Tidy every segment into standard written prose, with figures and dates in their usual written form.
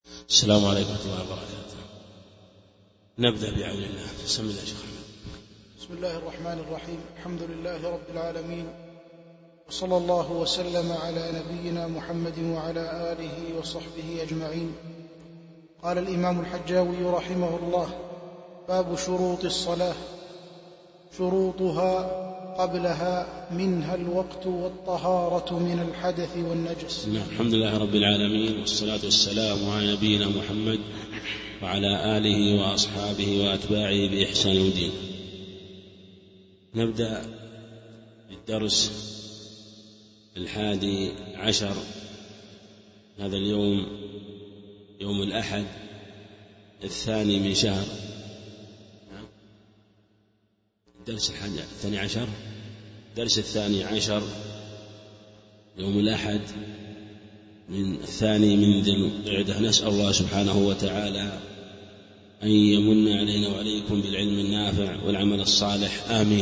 السلام عليكم ورحمة الله وبركاته. نبدأ بعون الله. بسم الله شيخ. بسم الله الرحمن الرحيم. الحمد لله رب العالمين، وصلى الله وسلم على نبينا محمد وعلى آله وصحبه أجمعين. قال الإمام الحجاوي رحمه الله: باب شروط الصلاة. شروطها قبلها منها الوقت والطهارة من الحدث والنجس. الحمد لله رب العالمين، والصلاة والسلام على نبينا محمد وعلى آله وأصحابه وأتباعه بإحسان الدين. نبدأ الدرس 11 هذا اليوم، يوم الأحد 2 من شهر. الدرس 12، درس 12 يوم الأحد من 2 من ذي القعدة. نسأل الله سبحانه وتعالى أن يمن علينا وعليكم بالعلم النافع والعمل الصالح، آمين.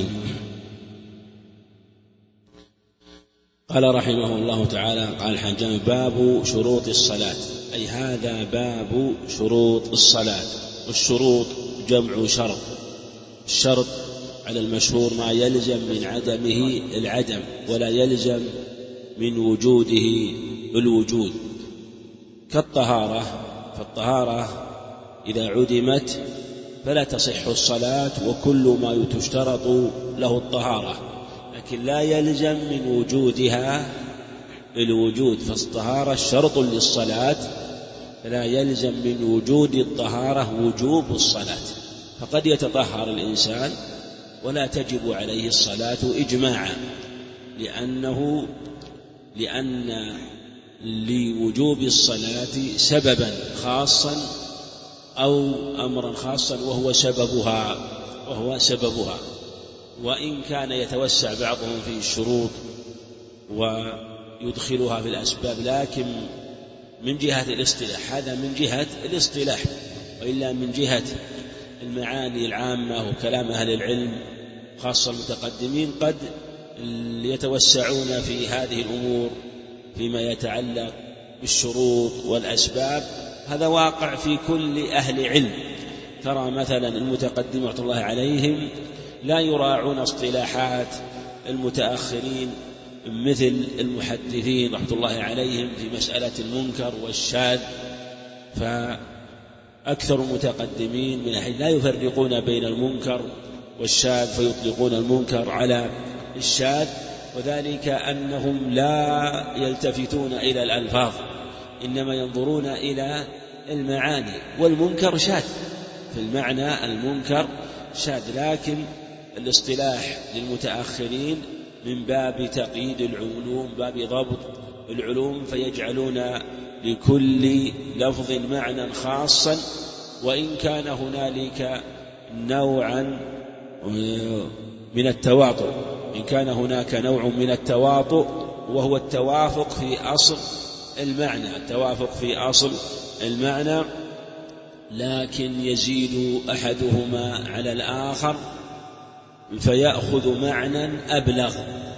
قال رحمه الله تعالى: قال الحجاوي: باب شروط الصلاة، أي هذا باب شروط الصلاة. والشروط جمع شرط. الشرط على المشهور ما يلزم من عدمه العدم، ولا يلزم من وجوده الوجود، كالطهارة. فالطهارة إذا عدمت فلا تصح الصلاة، وكل ما تشترط له الطهارة، لكن لا يلزم من وجودها الوجود. فالطهارة شرط للصلاة، فلا يلزم من وجود الطهارة وجوب الصلاة. فقد يتطهر الإنسان ولا تجب عليه الصلاة إجماعا، لأن لوجوب الصلاة سببا خاصا أو أمرا خاصا وهو سببها. وإن كان يتوسع بعضهم في الشروط ويدخلها في الأسباب، لكن من جهة الاصطلاح، هذا من جهة الاصطلاح، وإلا من جهة المعاني العامة وكلام أهل العلم خاصة المتقدمين قد يتوسعون في هذه الأمور فيما يتعلق بالشروط والأسباب. هذا واقع في كل أهل علم. ترى مثلا المتقدمين رحمة الله عليهم لا يراعون اصطلاحات المتأخرين مثل المحدثين رحمة الله عليهم في مسألة المنكر والشاذ. فأكثر المتقدمين من أهل لا يفرقون بين المنكر والشاذ، فيطلقون المنكر على الشاذ، وذلك أنهم لا يلتفتون إلى الألفاظ، إنما ينظرون إلى المعاني. والمنكر شاذ في المعنى، المنكر شاذ، لكن الاصطلاح للمتأخرين من باب تقييد العلوم، باب ضبط العلوم، فيجعلون لكل لفظ معنى خاصا، وإن كان هنالك نوعا من التواطؤ، إن كان هناك نوع من التواطؤ وهو التوافق في أصل المعنى، التوافق في أصل المعنى، لكن يزيد أحدهما على الآخر فيأخذ معنى أبلغ،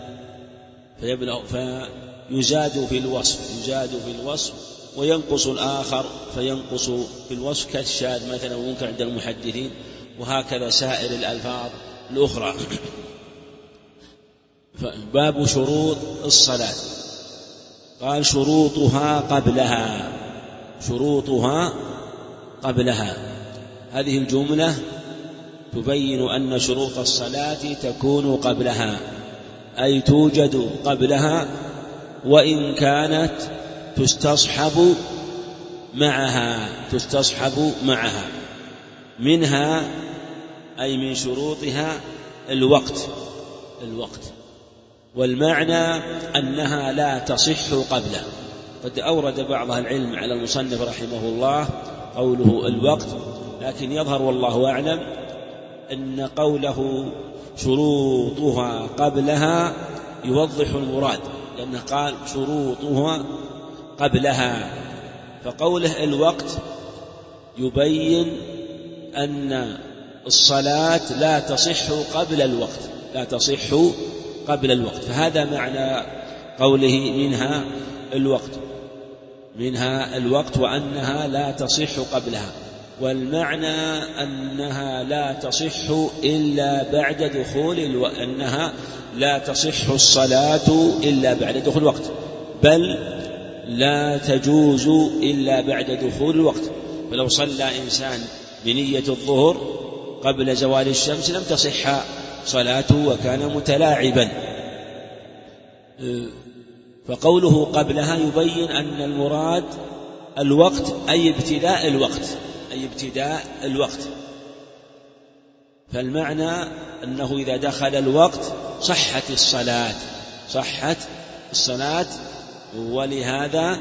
فيزاد في الوصف وينقص الآخر فينقص في الوصف، كالشاذ مثلا ومنكر عند المحدثين، وهكذا سائر الألفاظ الأخرى. باب شروط الصلاة. قال: شروطها قبلها. هذه الجملة تبين أن شروط الصلاة تكون قبلها، أي توجد قبلها، وإن كانت تستصحب معها. منها أي من شروطها الوقت، والمعنى أنها لا تصح قبله. قد أورد بعض العلم على المصنف رحمه الله قوله الوقت، لكن يظهر والله أعلم أن قوله شروطها قبلها يوضح المراد، لأنه قال شروطها قبلها، فقوله الوقت يبين أن الصلاة لا تصح قبل الوقت، فهذا معنى قوله منها الوقت. منها الوقت وأنها لا تصح قبلها، والمعنى أنها لا تصح إلا بعد دخول أنها لا تصح الصلاة إلا بعد دخول الوقت، بل لا تجوز إلا بعد دخول الوقت. فلو صلى إنسان بنية الظهر قبل زوال الشمس لم تصح صلاته وكان متلاعبا. فقوله قبلها يبين أن المراد الوقت أي ابتداء الوقت، أي ابتداء الوقت. فالمعنى أنه إذا دخل الوقت صحت الصلاة، ولهذا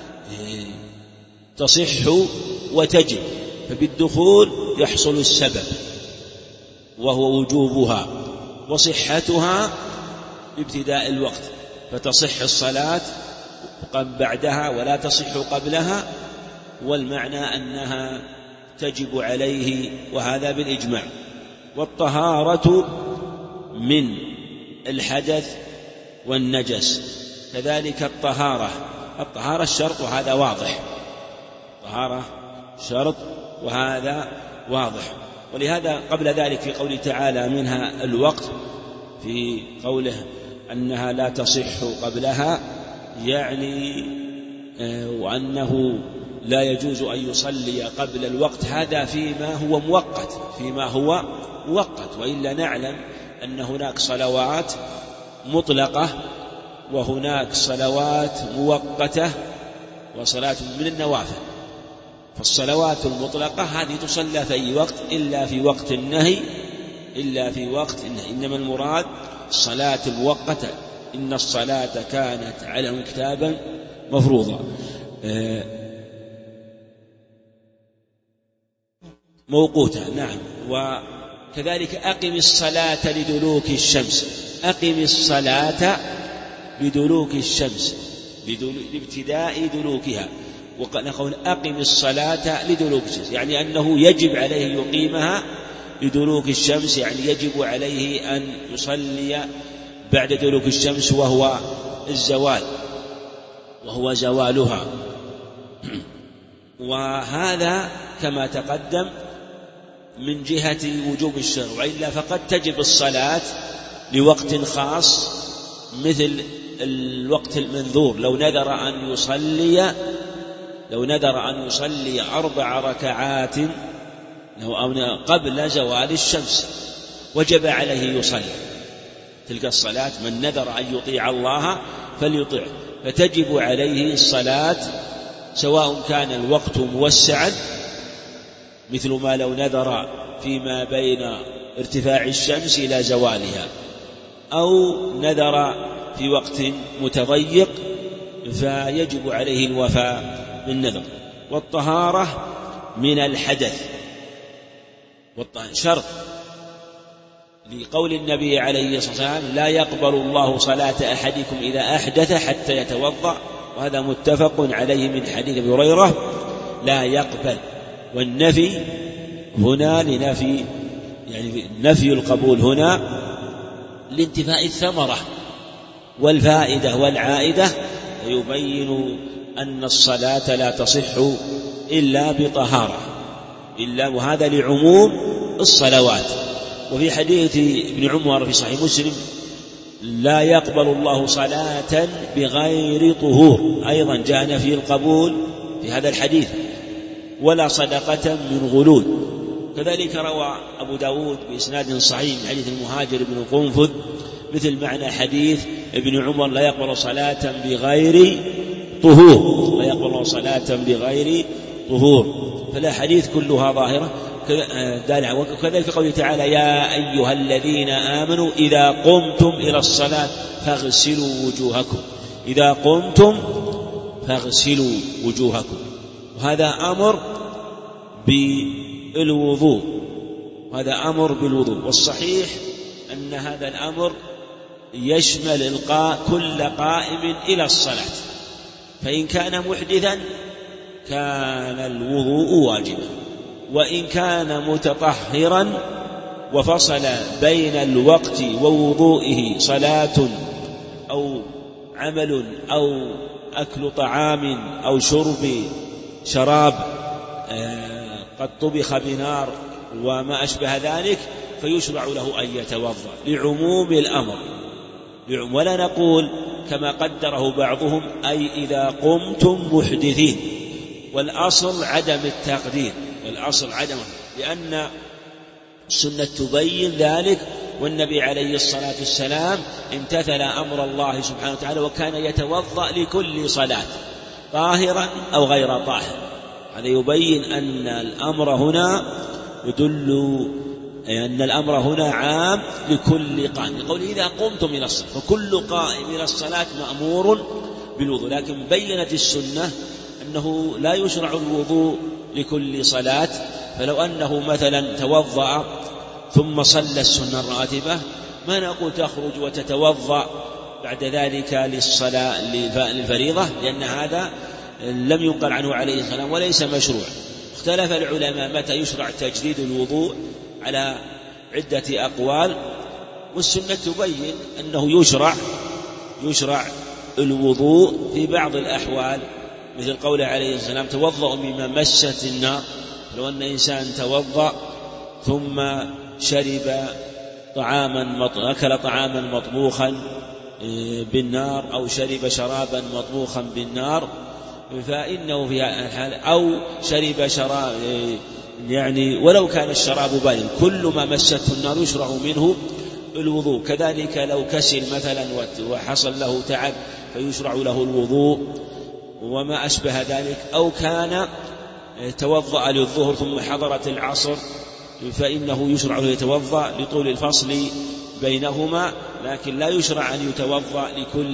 تصح وتجب. فبالدخول يحصل السبب وهو وجوبها، وصحتها بابتداء الوقت، فتصح الصلاة بعدها ولا تصح قبلها. والمعنى أنها تجب عليه، وهذا بالإجماع. والطهارة من الحدث والنجس، كذلك الطهارة الشرط وهذا واضح، الطهارة شرط وهذا واضح. ولهذا قبل ذلك في قوله تعالى منها الوقت، في قوله أنها لا تصح قبلها يعني وأنه لا يجوز أن يصلي قبل الوقت، هذا فيما هو مؤقت. وإلا نعلم أن هناك صلوات مطلقة وهناك صلوات مؤقتة وصلاة من النوافل. فالصلوات المطلقة هذه تصلى في أي وقت إلا في وقت النهي، إنما المراد الصلاة المؤقتة، إن الصلاة كانت عليهم كتابا مفروضا موقوتا. نعم. وكذلك أقم الصلاة لدلوك الشمس، لابتداء دلوكها. ونقول أقم الصلاة لدلوك الشمس يعني أنه يجب عليه يقيمها لدلوك الشمس، يعني يجب عليه أن يصلي بعد دلوك الشمس وهو الزوال، وهو زوالها. وهذا كما تقدم من جهة وجوب الشرع، وإلا فقد تجب الصلاة لوقت خاص مثل الوقت المنذور. لو نذر أن يصلي 4 ركعات قبل زوال الشمس وجب عليه يصلي تلك الصلاة. من نذر أن يطيع الله فليطيع، فتجب عليه الصلاة سواء كان الوقت موسعا مثل ما لو نذر فيما بين ارتفاع الشمس إلى زوالها، أو نذر في وقت متضيق فيجب عليه الوفاء بالنذر. والطهارة من الحدث شرط، لقول النبي عليه الصلاة والسلام لا يقبل الله صلاة أحدكم إذا أحدث حتى يتوضأ، وهذا متفق عليه من حديث أبي هريرة لا يقبل. والنفي هنا لنفي يعني نفي القبول هنا لانتفاء الثمرة والفائدة والعائدة، ويبين أن الصلاة لا تصح إلا بطهارة، وهذا لعموم الصلوات. وفي حديث ابن عمر في صحيح مسلم لا يقبل الله صلاة بغير طهور، أيضا جاء نفي القبول في هذا الحديث، ولا صدقة من غلول. كذلك روى أبو داود بإسناد صحيح من حديث المهاجر بن قنفذ مثل معنى حديث ابن عمر لا يقبل صلاة بغير طهور، فلا حديث كلها ظاهرة. وكذلك قوله تعالى يا أيها الذين آمنوا إذا قمتم إلى الصلاة فاغسلوا وجوهكم، وهذا أمر بالوضوء، والصحيح أن هذا الأمر يشمل كل قائم إلى الصلاة، فإن كان محدثا كان الوضوء واجبا، وإن كان متطهرا وفصل بين الوقت ووضوئه صلاة أو عمل أو أكل طعام أو شراب قد طبخ بنار وما أشبه ذلك فيشرع له أن يتوضأ لعموم الأمر، ولا نقول كما قدره بعضهم أي إذا قمتم محدثين، والأصل عدم التقدير، لأن السنة تبين ذلك، والنبي عليه الصلاة والسلام امتثل أمر الله سبحانه وتعالى وكان يتوضأ لكل صلاة طاهرا أو غير طاهر. هذا يبين أن الأمر هنا عام لكل قائم، يقول إذا قمتم إلى الصلاة، فكل قائم إلى الصلاة مأمور بالوضوء. لكن بينت السنة أنه لا يشرع الوضوء لكل صلاة، فلو أنه مثلا توضأ ثم صلى السنة الراتبة ما نقول تخرج وتتوضأ بعد ذلك للصلاة للفريضة، لأن هذا لم ينقل عنه عليه السلام وليس مشروع. اختلف العلماء متى يشرع تجديد الوضوء على عدة أقوال، والسنة تبين أنه يشرع الوضوء في بعض الأحوال، مثل قوله عليه السلام توضأوا مما مست النار. لو أن إنسان توضأ ثم أكل طعاما مطبوخا بالنار أو شرب شرابا مطبوخا بالنار، فإنه في الحال أو شرب شراب ولو كان الشراب باردا، كل ما مسته النار يشرع منه الوضوء. كذلك لو كسل مثلا وحصل له تعب فيشرع له الوضوء وما أشبه ذلك، أو كان توضأ للظهر ثم حضرت العصر فإنه يشرع له يتوضأ لطول الفصل بينهما، لكن لا يشرع أن يتوضأ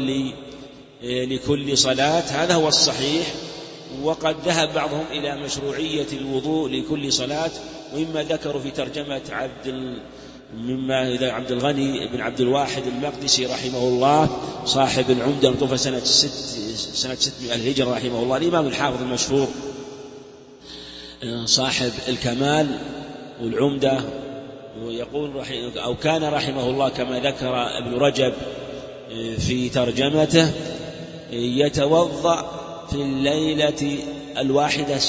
لكل صلاة. هذا هو الصحيح. وقد ذهب بعضهم إلى مشروعية الوضوء لكل صلاة، ومما ذكروا في ترجمة عبد الغني بن عبد الواحد المقدسي رحمه الله صاحب العمدة المتوفى سنة 600 الهجرة رحمه الله، الإمام الحافظ المشهور صاحب الكمال والعمدة، ويقول كان رحمه الله كما ذكر ابن رجب في ترجمته يتوضأ في الليلة الواحدة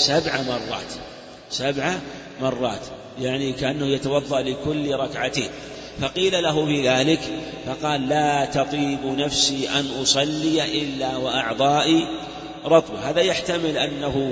7 مرات، يعني كأنه يتوضأ لكل ركعتين. فقيل له في ذلك فقال لا تطيب نفسي أن أصلي إلا وأعضائي رطب. هذا يحتمل أنه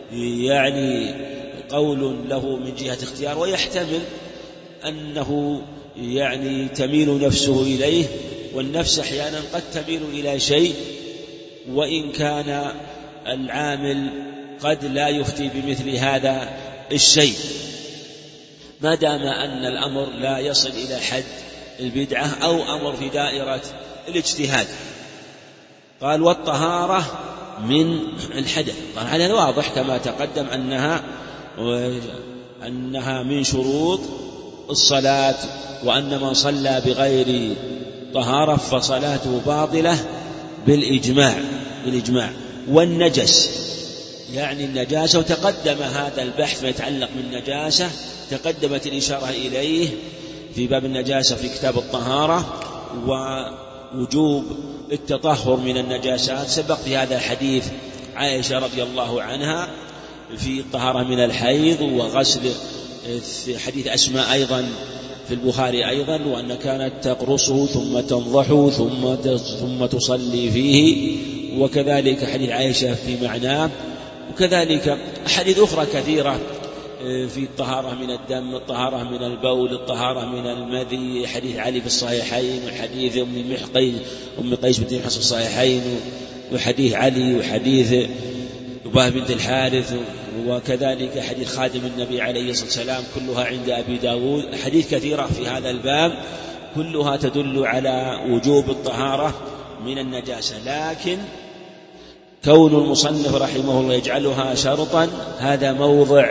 قول له من جهة اختيار، ويحتمل أنه تميل نفسه إليه، والنفس أحيانا قد تميل إلى شيء وإن كان العامل قد لا يفتي بمثل هذا الشيء، ما دام أن الأمر لا يصل إلى حد البدعة أو أمر في دائرة الاجتهاد. قال والطهارة من الحدث، قال هذا واضح كما تقدم أنها من شروط الصلاة، وأن من صلى بغير طهارة فصلاته باطلة بالإجماع. والنجس النجاسة، وتقدم هذا البحث ما يتعلق بالنجاسة، تقدمت الإشارة إليه في باب النجاسة في كتاب الطهارة، ووجوب التطهر من النجاسات سبق في هذا حديث عائشة رضي الله عنها في الطهارة من الحيض، وغسل في حديث أسماء أيضا في البخاري أيضا، وأن كانت تقرصه ثم تنضحه ثم تصلي فيه، وكذلك حديث عائشة في معناه، وكذلك حديث أخرى كثيرة في الطهارة من الدم، الطهارة من البول، الطهارة من المذي، حديث علي في الصحيحين، وحديث أم قيس بنت محصن في الصحيحين، وحديث علي، وحديث أباه بنت الحارث، وكذلك حديث خادم النبي عليه الصلاة والسلام، كلها عند أبي داود. حديث كثيرة في هذا الباب كلها تدل على وجوب الطهارة من النجاسة، لكن كون المصنف رحمه الله يجعلها شرطا هذا موضع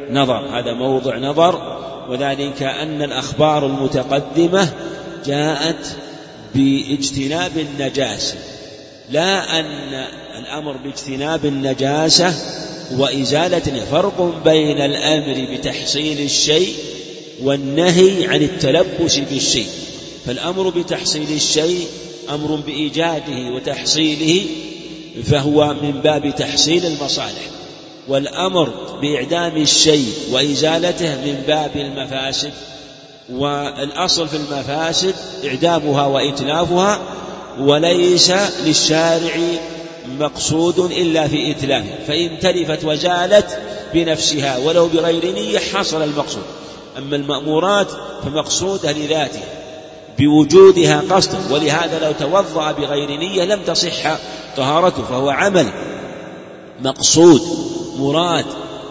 نظر، وذلك أن الأخبار المتقدمة جاءت باجتناب النجاسة، لا أن الأمر باجتناب النجاسة وإزالة. فرق بين الأمر بتحصيل الشيء والنهي عن التلبس بالشيء. فالأمر بتحصيل الشيء أمر بإيجاده وتحصيله فهو من باب تحصيل المصالح، والأمر بإعدام الشيء وإزالته من باب المفاسد، والأصل في المفاسد إعدامها وإتلافها، وليس للشارع مقصود إلا في إتلافها، فإن تلفت وزالت بنفسها ولو بغير نية حصل المقصود. أما المأمورات فمقصودها لذاتها بوجودها قصدا، ولهذا لو توضأ بغير نية لم تصح طهارته، فهو عمل مقصود مراد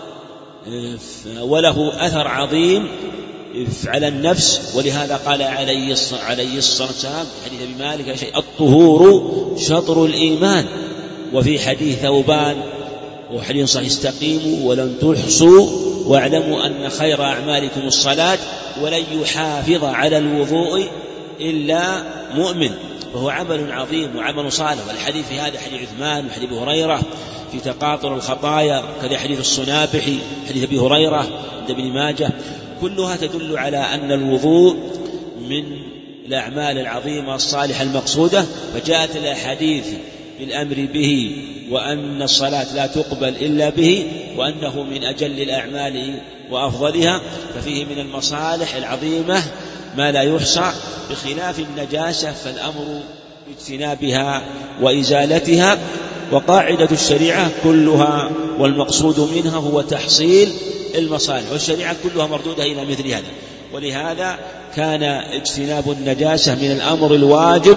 وله أثر عظيم على النفس. ولهذا قال عليه الصلاة والسلام في حديث أبي مالك الطهور شطر الإيمان، وفي حديث ثوبان وحديث صحيح استقيموا ولن تحصوا واعلموا أن خير أعمالكم الصلاة ولن يحافظ على الوضوء إلا مؤمن، فهو عمل عظيم وعمل صالح. والحديث في هذا حديث عثمان وحديث أبي هريرة في تقاطر الخطايا، كذا حديث الصنابحي حديث أبي هريرة عند ابن ماجه، كلها تدل على أن الوضوء من الأعمال العظيمة الصالحة المقصودة. فجاءت الأحاديث بالأمر به، وأن الصلاة لا تقبل إلا به، وأنه من أجل الأعمال وأفضلها، ففيه من المصالح العظيمة ما لا يحصى، بخلاف النجاسة فالأمر باجتنابها وإزالتها. وقاعدة الشريعة كلها والمقصود منها هو تحصيل المصالح، والشريعة كلها مردودة إلى مثل هذا. ولهذا كان اجتناب النجاسة من الأمر الواجب،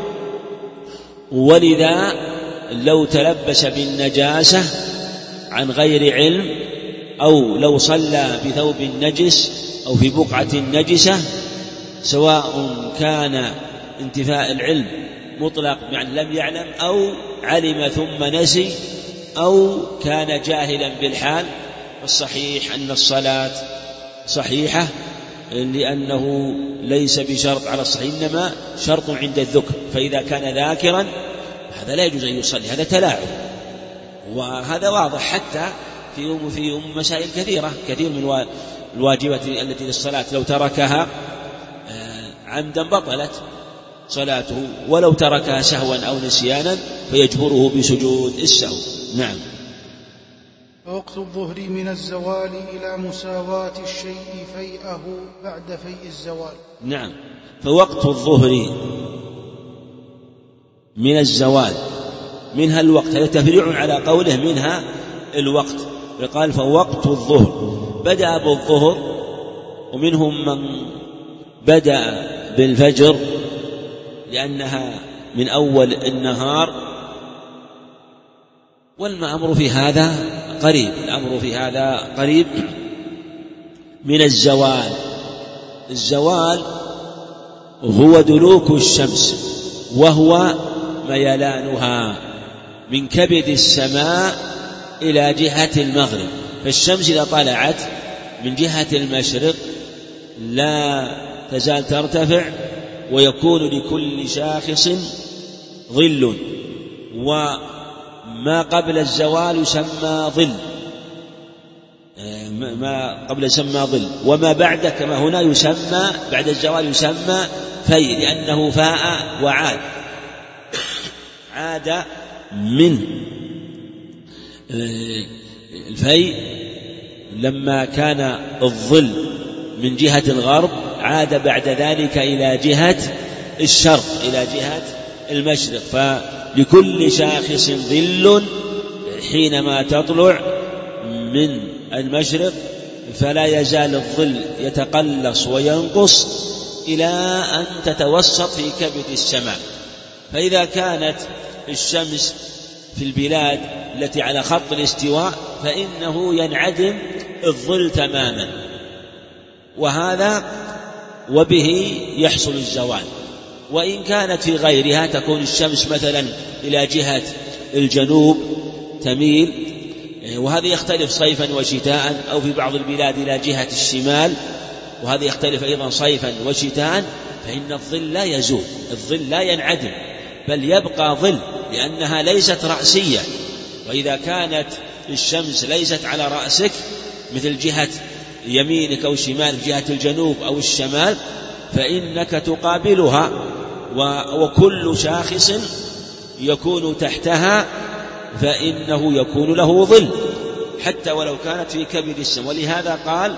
ولذا لو تلبس بالنجاسة عن غير علم، أو لو صلى بثوب نجس أو في بقعة نجسة، سواء كان انتفاء العلم مطلق يعني لم يعلم، أو علم ثم نسي، أو كان جاهلا بالحال، فالصحيح أن الصلاة صحيحة، لأنه ليس بشرط على الصحيح، إنما شرط عند الذكر، فإذا كان ذاكرا هذا لا يجوز أن يصلي، هذا تلاعب. وهذا واضح حتى في مسائل كثيرة، كثير من الواجبات التي للصلاة لو تركها عمدا بطلت صلاته، ولو تركها سهوا أو نسيانا فيجبره بسجود السهو. نعم. فوقت الظهر من الزوال إلى مساواة الشيء فيئه بعد فيء الزوال. نعم. فوقت الظهر من الزوال، منها الوقت، هذا تفريع على قوله منها الوقت، قال فوقت الظهر بدأ بالظهر، ومنهم من بدأ بالفجر لأنها من أول النهار، والأمر في هذا قريب، الأمر في هذا قريب من الزوال. الزوال هو دلوك الشمس، وهو ميلانها من كبد السماء إلى جهة المغرب، فالشمس إذا طلعت من جهة المشرق لا تزال ترتفع، ويكون لكل شاخص ظل، وما قبل الزوال يسمى ظل، ما قبل يسمى ظل، وما بعد كما هنا يسمى بعد الزوال يسمى في، لأنه فاء وعاد، عاد من الفي لما كان الظل من جهة الغرب، عاد بعد ذلك إلى جهة الشرق إلى جهة المشرق، فلكل شاخص ظل حينما تطلع من المشرق، فلا يزال الظل يتقلص وينقص إلى أن تتوسط في كبد السماء. فإذا كانت الشمس في البلاد التي على خط الاستواء فإنه ينعدم الظل تماما، وبه يحصل الزوال. وإن كانت في غيرها تكون الشمس مثلا إلى جهة الجنوب تميل، وهذا يختلف صيفا وشتاء، أو في بعض البلاد إلى جهة الشمال، وهذا يختلف أيضا صيفا وشتاء، فإن الظل لا يزول، الظل لا ينعدم، بل يبقى ظل، لأنها ليست رأسية. وإذا كانت الشمس ليست على رأسك مثل جهة يمينك أو شمال جهة الجنوب أو الشمال، فإنك تقابلها، وكل شاخص يكون تحتها فإنه يكون له ظل حتى ولو كانت في كبد الشمس. ولهذا قال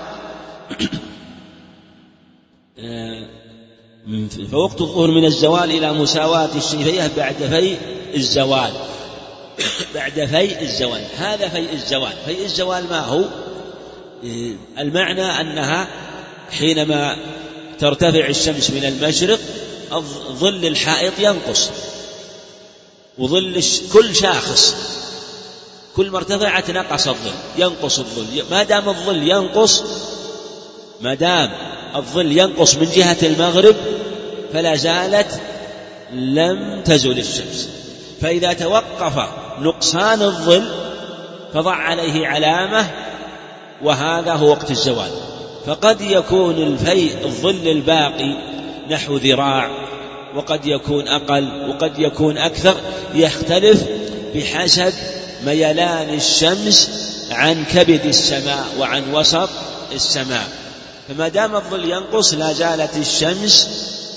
فوقت الظهر من الزوال إلى مساواة الشفية بعد فيء الزوال. بعد فيء الزوال، هذا فيء الزوال. فيء الزوال ما هو؟ المعنى أنها حينما ترتفع الشمس من المشرق ظل الحائط ينقص، وظل كل شاخص كل ما ارتفعت نقص الظل، ينقص الظل. ما دام الظل ينقص، ما دام الظل ينقص من جهة المغرب فلا زالت لم تزل الشمس. فإذا توقف نقصان الظل فضع عليه علامة، وهذا هو وقت الزوال. فقد يكون الظل الباقي نحو ذراع، وقد يكون أقل، وقد يكون أكثر، يختلف بحسب ميلان الشمس عن كبد السماء وعن وسط السماء. فما دام الظل ينقص لا زالت الشمس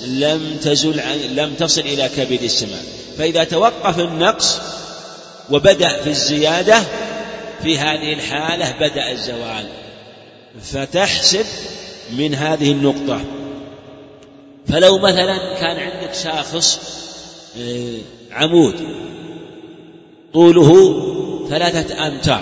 لم تصل إلى كبد السماء. فإذا توقف النقص وبدأ في الزيادة، في هذه الحالة بدأ الزوال. فتحسب من هذه النقطة. فلو مثلا كان عندك شاخص عمود طوله 3 أمتار،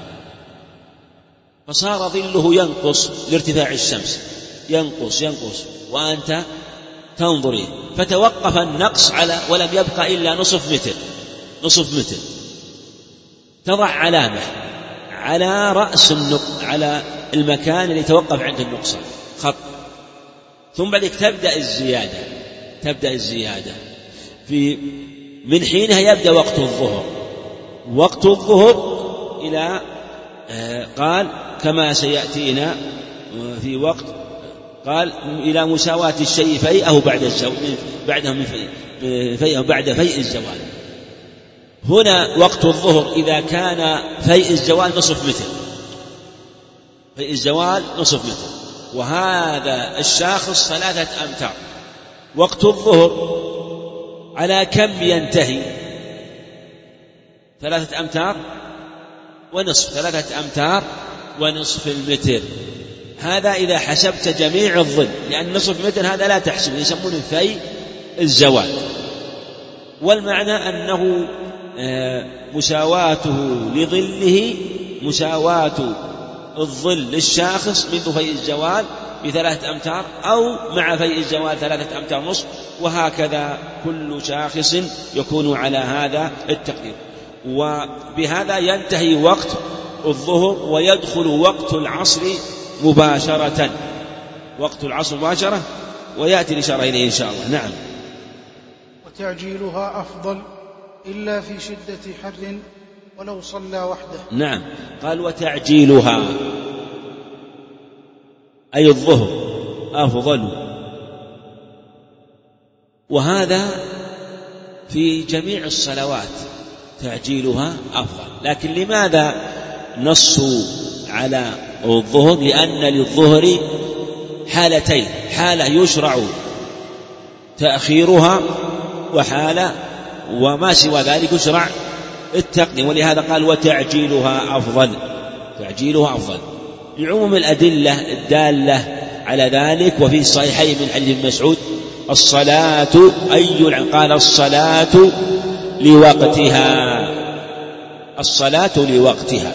فصار ظله ينقص لارتفاع الشمس، ينقص وأنت تنظر، فتوقف النقص ولم يبقى إلا نصف متر، تضع علامة على رأس على المكان اللي توقف عند النقصان، خط. ثم بعد تبدأ الزيادة من حينها يبدأ وقت الظهر إلى قال كما سيأتينا في وقت، قال إلى مساواة الشيء فيء أو بعد فيء الزوال. هنا وقت الظهر إذا كان فيء الزوال نصف متر، وهذا الشاخص 3 أمتار. وقت الظهر على كم ينتهي؟ 3 أمتار ونصف المتر. هذا إذا حسبت جميع الظل، لأن نصف متر هذا لا تحسب، يسمونه فيء الزوال. والمعنى أنه مساواته لظله مساواة الظل الشاخص منذ فيء الزوال ب3 أمتار، أو مع فيء الزوال 3 أمتار نصف، وهكذا كل شاخص يكون على هذا التقدير. وبهذا ينتهي وقت الظهر ويدخل وقت العصر مباشرة، ويأتي الإشارة إليه إن شاء الله. نعم. وتعجيلها أفضل إلا في شدة حر ولو صلى وحده. نعم، قال وتعجيلها أي الظهر أفضل، وهذا في جميع الصلوات تعجيلها أفضل. لكن لماذا نصوا على الظهر؟ لأن للظهر حالتين، حالة يشرع تأخيرها، وحالة وما سوى ذلك يشرع التقديم. ولهذا قال وتعجيلها أفضل، لعموم الأدلة الدالة على ذلك. وفي الصحيحين من حديث ابن مسعود الصلاة قال الصلاة لوقتها،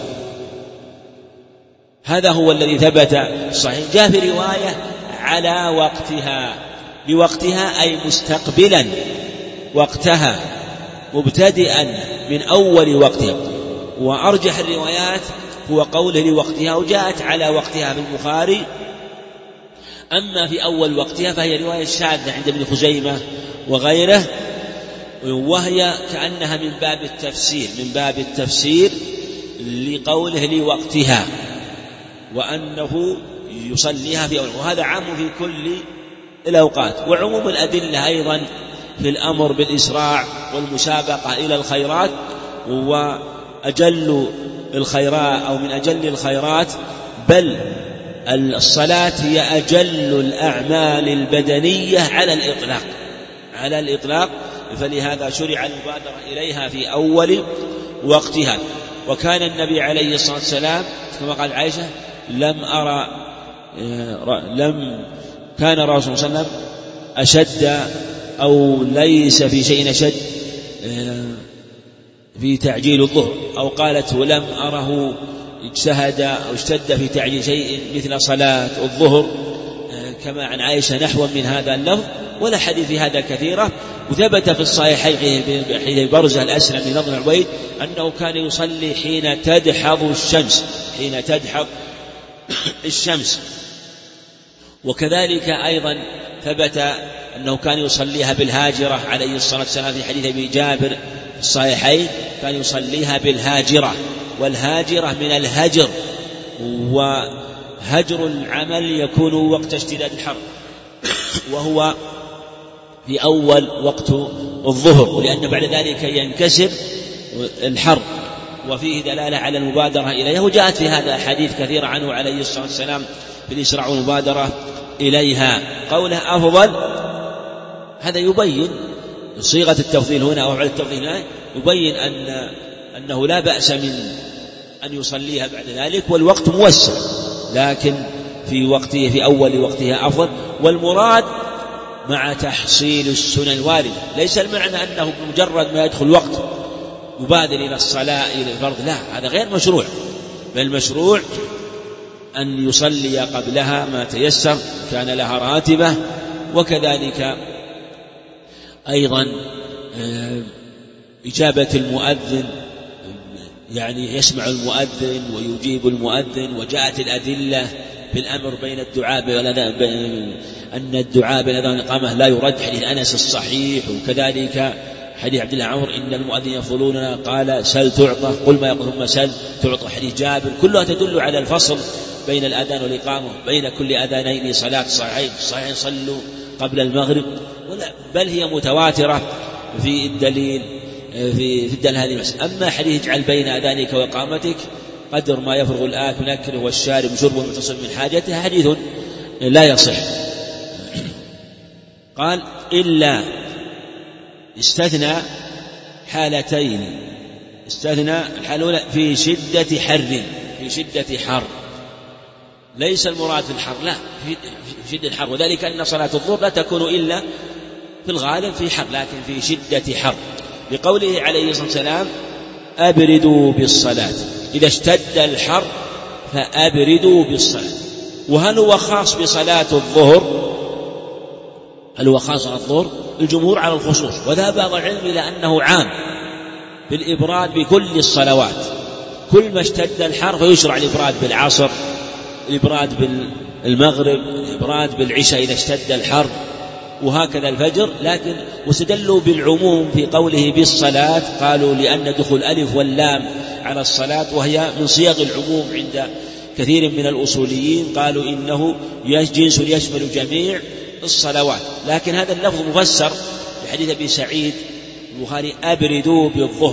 هذا هو الذي ثبت صحيح. جاء في رواية على وقتها، لوقتها أي مستقبلا وقتها، مبتدئا من أول وقتها. وأرجح الروايات هو قوله لوقتها، وجاءت على وقتها في البخاري. أما في أول وقتها فهي رواية شاذة عند ابن خزيمة وغيره، وهي كأنها من باب التفسير لقوله لوقتها، وأنه يصليها في أول، وهذا عام في كل الأوقات. وعموم الأدلة أيضا في الأمر بالإسراع والمسابقة إلى الخيرات، وأجل الخيرات أو من أجل الخيرات، بل الصلاة هي أجل الأعمال البدنية على الإطلاق، فلهذا شرع المبادرة إليها في أول وقتها. وكان النبي عليه الصلاة والسلام كما قال عائشة كان الرسول صلى الله عليه وسلم أشد أو ليس في شيء أشد في تعجيل الظهر، أو قالت ولم أره اجتهد أو اشتد في تعجيل شيء مثل صلاة الظهر، كما عن عائشة نحو من هذا اللفظ. ولا حديث في هذا كثيرة. وثبت في الصحيحين حين برزة الأسلم بن نضر العبيد أنه كان يصلي حين تدحض الشمس. وكذلك أيضا ثبت أنه كان يصليها بالهاجرة عليه الصلاة والسلام في حديث أبي جابر في الصحيحين، كان يصليها بالهاجرة، والهاجرة من الهجر، وهجر العمل يكون وقت اشتداد الحر، وهو في أول وقت الظهر، لأن بعد ذلك ينكسر الحر، وفيه دلالة على المبادرة إليها. وجاءت في هذا حديث كثير عنه عليه الصلاة والسلام في الإسراع والمبادرة إليها. قوله أفضل، هذا يبين صيغة التفضيل هنا أو على التفضيل هنا، يبين أنه لا بأس من أن يصليها بعد ذلك، والوقت موسع، لكن في أول وقتها أفضل. والمراد مع تحصيل السنن الواردة، ليس المعنى أنه بمجرد ما يدخل وقت يبادر إلى الصلاة إلى الفرض، لا، هذا غير مشروع، بل مشروع أن يصلي قبلها ما تيسر كان لها راتبة. وكذلك أيضا إجابة المؤذن، يعني يسمع المؤذن ويجيب المؤذن. وجاءت الأدلة بالأمر بين الدعاء أن الدعاء بين الأذان والإقامة لا يرد، حديث أنس الصحيح، وكذلك حديث عبد الله عمر إن المؤذن يقولون قال سل تعطى، قل ما يقول ثم سل تعطى، حديث جابر، كلها تدل على الفصل بين الأذان والإقامة، بين كل أذانين صلاة صحيحين صلوا قبل المغرب، بل هي متواترة في الدليل في الدليل هذه المسألة. أما حديث اجعل بين أذانك وإقامتك قدر ما يفرغ الآكل أكله والشارب شربه المتصل من حاجته، حديث لا يصح. قال إلا استثنى حالتين، استثنى الحالة الأولى في شدة حر، ليس المراد في الحر، لا، في شدة الحر، وذلك أن صلاة الظهر لا تكون إلا في الغالب في حر، لكن في شدة حر، لقوله عليه الصلاة والسلام أبردوا بالصلاة، إذا اشتد الحر فأبردوا بالصلاة. وهل هو خاص بصلاة الظهر؟ هل هو خاص على الظهر؟ الجمهور على الخصوص، وذهب بعض العلم إلى أنه عام بالإبراد بكل الصلوات، كل ما اشتد الحر فيشرع الإبراد بالعصر، الإبراد بالمغرب، الإبراد بالعشاء إذا اشتد الحر، وهكذا الفجر. لكن واستدلوا بالعموم في قوله بالصلاة، قالوا لأن دخول ألف واللام على الصلاة وهي من صيغ العموم عند كثير من الأصوليين، قالوا إنه جنس يشمل جميع الصلوات. لكن هذا اللفظ مفسر بحديث أبي سعيد البخاري أبردوا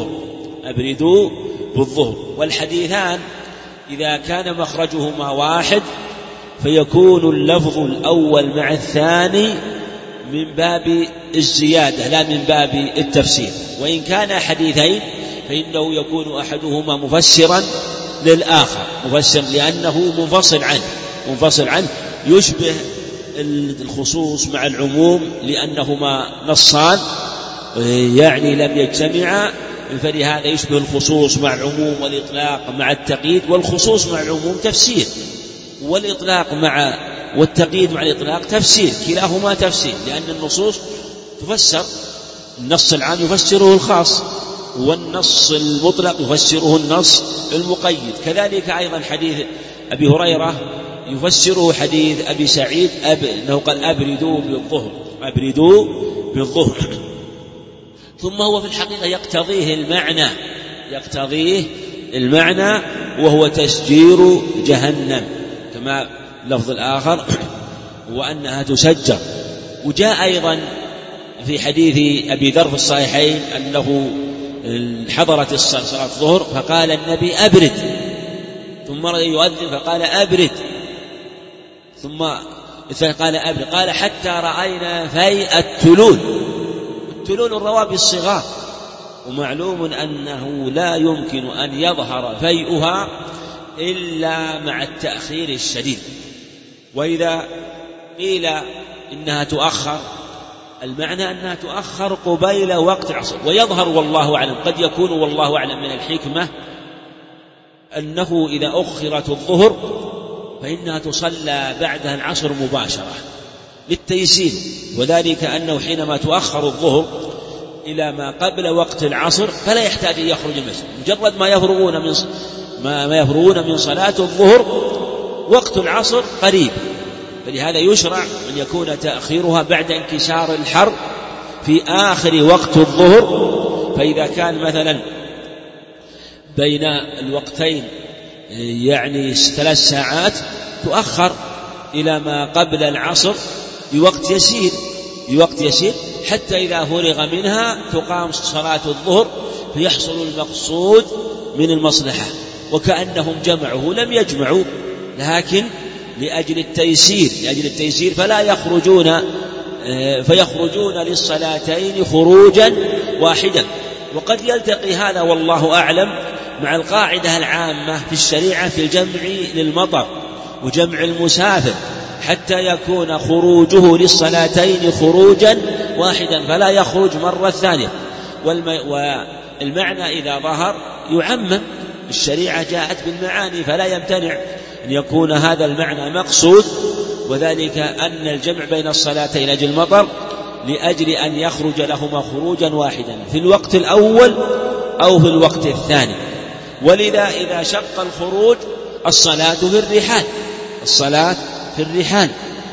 بالظهر، والحديثان إذا كان مخرجهما واحد فيكون اللفظ الأول مع الثاني من باب الزيادة لا من باب التفسير، وإن كان حديثين فإنه يكون أحدهما مفسرا للآخر، مفسر لأنه منفصل عنه يشبه الخصوص مع العموم لأنهما نصان يعني لم يجتمعا، فلهذا يشبه الخصوص مع العموم والإطلاق مع التقييد، والخصوص مع العموم تفسير، والإطلاق والتقييد مع الإطلاق تفسير، كلاهما تفسير، لأن النصوص تفسر، النص العام يفسره الخاص، والنص المطلق يفسره النص المقيد. كذلك أيضا حديث أبي هريرة يفسره حديث أبي سعيد أنه قال أبردوا بالظهر، ثم هو في الحقيقة يقتضيه المعنى وهو تسجير جهنم، كما لفظ الآخر وأنها تسجر. وجاء أيضا في حديث أبي ذر في الصحيحين أنه حضرت صلاة الظهر فقال النبي أبرد، ثم مرة يؤذن فقال أبرد، ثم قال أبرد، قال حتى رأينا فيء التلول يقتلون الروابي الصغار، ومعلوم أنه لا يمكن أن يظهر فيئها إلا مع التأخير الشديد. وإذا قيل إنها تؤخر، المعنى أنها تؤخر قبيل وقت العصر. ويظهر والله أعلم، قد يكون والله أعلم من الحكمة أنه إذا أخرت الظهر فإنها تصلى بعدها العصر مباشرة للتيسير، وذلك أنه حينما تؤخر الظهر إلى ما قبل وقت العصر فلا يحتاج أن يخرج المسجد، مجرد ما يفرغون من صلاة الظهر وقت العصر قريب. فلهذا يشرع أن يكون تأخيرها بعد انكسار الحر في آخر وقت الظهر. فإذا كان مثلا بين الوقتين يعني 3 ساعات تؤخر إلى ما قبل العصر بوقت يسير حتى إذا فرغ منها تقام صلاة الظهر فيحصل المقصود من المصلحة. وكأنهم جمعه لم يجمعوا، لكن لأجل التيسير فيخرجون للصلاتين خروجا واحدا. وقد يلتقي هذا والله أعلم مع القاعدة العامة في الشريعة في الجمع للمطر وجمع المسافر، حتى يكون خروجه للصلاتين خروجا واحدا فلا يخرج مرة ثانية. والمعنى إذا ظهر يعمم، الشريعة جاءت بالمعاني فلا يمتنع أن يكون هذا المعنى مقصود، وذلك أن الجمع بين الصلاتين لأجل المطر لأجل أن يخرج لهما خروجا واحدا في الوقت الأول أو في الوقت الثاني. ولذا إذا شق الخروج الصلاة في الرحال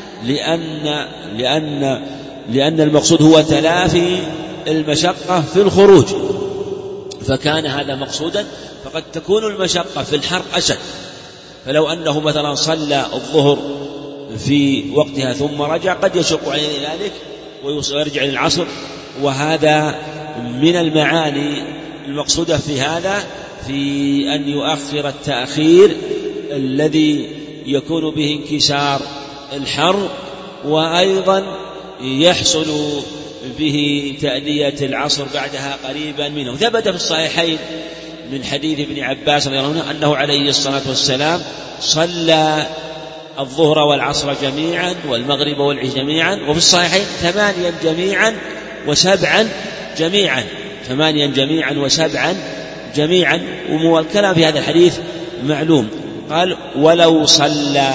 لأن المقصود هو تلافي المشقة في الخروج، فكان هذا مقصودا. فقد تكون المشقة في الحر أشد، فلو أنه مثلا صلى الظهر في وقتها ثم رجع قد يشق عليه ذلك ويرجع للعصر، وهذا من المعاني المقصودة في هذا، في أن يؤخر التأخير الذي يكون به انكسار الحر، وأيضا يحصل به تأدية العصر بعدها قريبا منه. ثبت في الصحيحين من حديث ابن عباس رضي الله عنه أنه عليه الصلاة والسلام صلى الظهر والعصر جميعا والمغرب والعشاء جميعا، وفي الصحيحين 8 جميعا و7 جميعا، 8 جميعا و7 جميعا. والكلام في هذا الحديث معلوم. قال ولو صلى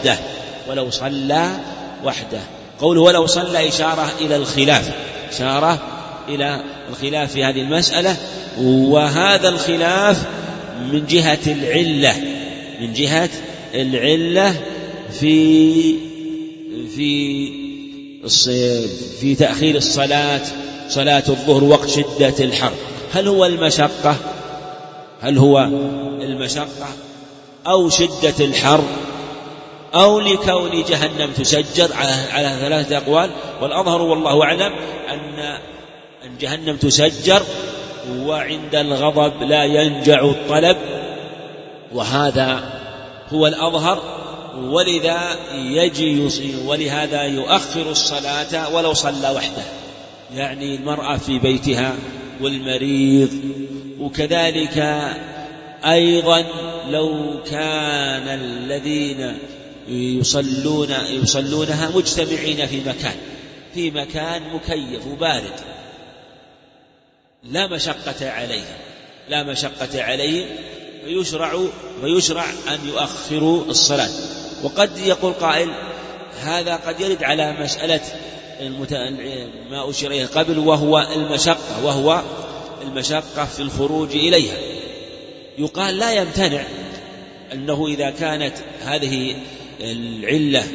وحده. قوله ولو صلى إشارة إلى الخلاف في هذه المسألة، وهذا الخلاف من جهة العلة في تأخير صلاة الظهر وقت شدة الحر. هل هو المشقة أو شدة الحر أو لكون جهنم تسجر؟ على 3 أقوال، والأظهر والله أعلم أن جهنم تسجر، وعند الغضب لا ينجع الطلب، وهذا هو الأظهر. ولهذا يؤخر الصلاة ولو صلى وحده، يعني المرأة في بيتها والمريض، وكذلك أيضا لو كان الذين يصلونها مجتمعين في مكان مكيف وبارد لا مشقة عليهم فيشرع أن يؤخروا الصلاة. وقد يقول قائل هذا قد يرد على مسألة ما أشير إليه قبل، وهو المشقة في الخروج إليها. يقال لا يمتنع أنه إذا كانت هذه العلة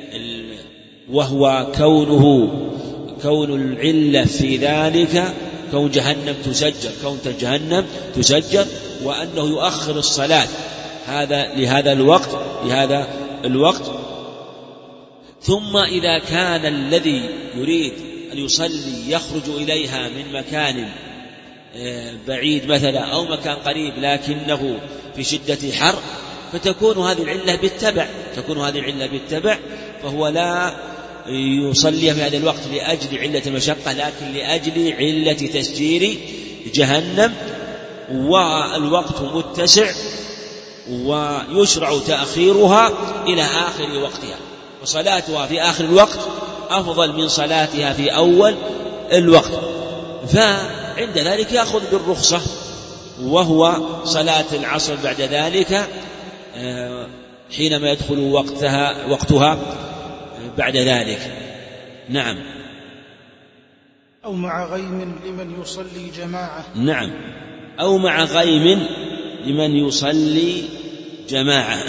وهو كون العلة في ذلك كون جهنم تسجر وأنه يؤخر الصلاة لهذا الوقت. ثم إذا كان الذي يريد أن يصلي يخرج إليها من مكان بعيد مثلا أو مكان قريب لكنه في شدة حر، فتكون هذه العلة بالتبع، فهو لا يصلي في هذا الوقت لأجل علة المشقة، لكن لأجل علة تسجيل جهنم، والوقت متسع ويشرع تأخيرها إلى آخر وقتها، وصلاتها في آخر الوقت أفضل من صلاتها في أول الوقت، فعند ذلك يأخذ بالرخصة، وهو صلاة العصر بعد ذلك حينما يدخل وقتها بعد ذلك. نعم. أو مع غيم لمن يصلي جماعة. نعم، أو مع غيم لمن يصلي جماعة.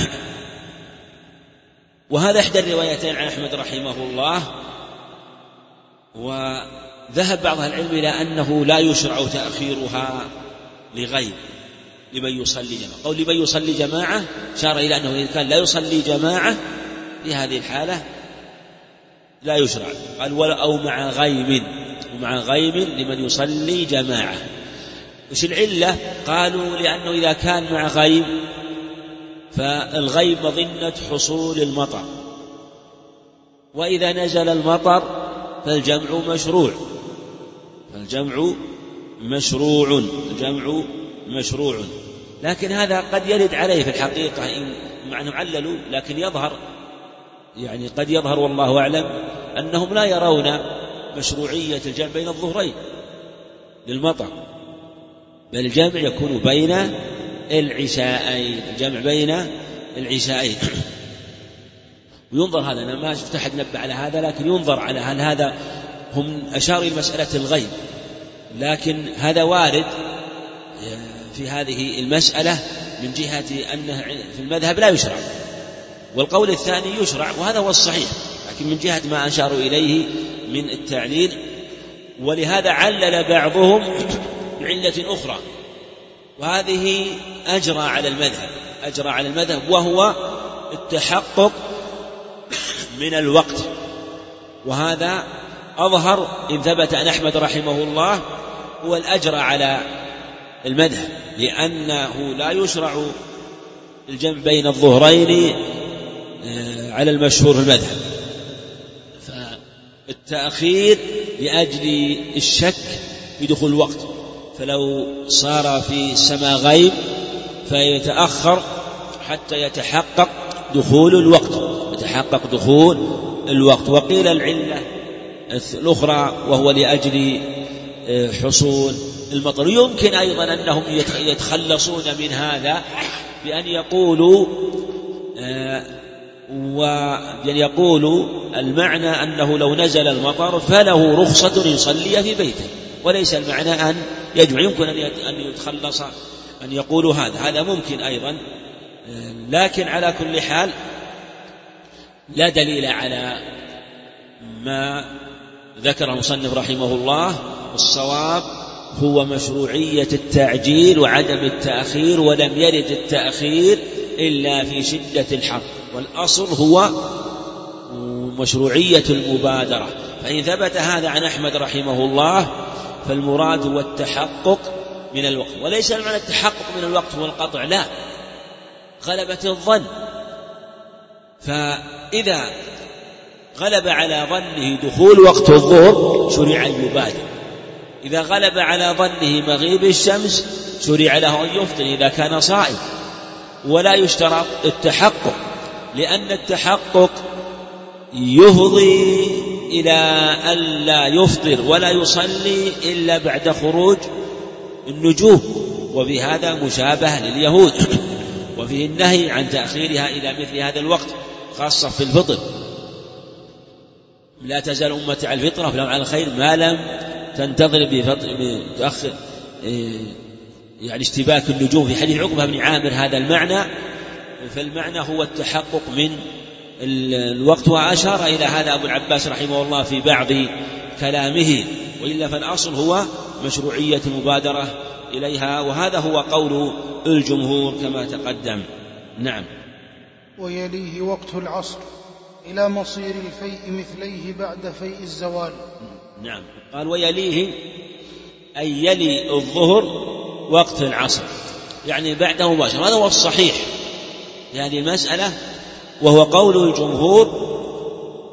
وهذا إحدى الروايتين عن أحمد رحمه الله، وذهب بعض العلم إلى أنه لا يشرع تأخيرها لغير لمن يصلي جماعة. قول لمن يصلي جماعة شار إلى أنه إذا كان لا يصلي جماعة في هذه الحالة لا يشرع. قال أو مع غيم، ومع غيم لمن يصلي جماعة. وش العلة؟ قالوا لأنه إذا كان مع غيم فالغيم مظنة حصول المطر، وإذا نزل المطر فالجمع مشروع، الجمع مشروع. لكن هذا قد يرد عليه في الحقيقة مع أنهم عللوا، لكن يظهر يعني قد يظهر والله أعلم أنهم لا يرون مشروعية الجمع بين الظهرين للمطر، بل الجمع يكون بين العشاءين، الجمع بين العشاءين. وينظر هذا، أنا ما شفت أحد نبه على هذا، لكن ينظر على هل هذا هم أشاروا إلى مسألة الغيب، لكن هذا وارد في هذه المسألة من جهة أنه في المذهب لا يشرع، والقول الثاني يشرع، وهذا هو الصحيح، لكن من جهة ما أشاروا إليه من التعليل. ولهذا علل بعضهم بعلة أخرى، وهذه أجرى على المذهب، وهو التحقق من الوقت، وهذا أظهر إن ثبت أن أحمد رحمه الله هو الأجرى على المذهب، لأنه لا يشرع الجمع بين الظهرين على المشهور في المذهب، فالتأخير لأجل الشك بدخول الوقت، فلو صار في السماء غيب فيتأخر حتى يتحقق دخول الوقت. وقيل العلة الأخرى وهو لأجل حصول المطر. يمكن أيضا أنهم يتخلصون من هذا بأن يقولوا المعنى أنه لو نزل المطر فله رخصة يصلي في بيته، وليس المعنى أن يجمع. يمكن أن يتخلص أن يقولوا هذا ممكن أيضا، لكن على كل حال لا دليل على ما ذكر المصنف رحمه الله. الصواب هو مشروعية التعجيل وعدم التأخير، ولم يرد التأخير إلا في شدة الحر، والأصل هو مشروعية المبادرة. فإن ثبت هذا عن أحمد رحمه الله فالمراد هو التحقق من الوقت، وليس المعنى التحقق من الوقت والقطع، لا، غلبة الظن. فإذا غلب على ظنه دخول وقت الظهر شرع أن يبادر، إذا غلب على ظنه مغيب الشمس شرع له أن يفطر إذا كان صائم. ولا يشترط التحقق، لأن التحقق يفضي إلى أن لا يفطر ولا يصلي إلا بعد خروج النجوم، وبهذا مشابه لليهود، وفيه النهي عن تأخيرها إلى مثل هذا الوقت، خاصة في الفطر. لا تزال أمتي على الفطرة فلو على الخير ما لم تنتظر بتأخر يعني اشتباك النجوم. في حديث عقبة بن عامر هذا المعنى، فالمعنى هو التحقق من الوقت، وأشار إلى هذا أبو العباس رحمه الله في بعض كلامه، وإلا فالأصل هو مشروعية المبادرة إليها، وهذا هو قول الجمهور كما تقدم. نعم. ويليه وقت العصر إلى مصير الفيء مثليه بعد فيء الزوال. نعم. قال ويليه أي يلي الظهر وقت العصر، يعني بعده مباشرة. هذا هو الصحيح في هذه المسألة، وهو قول الجمهور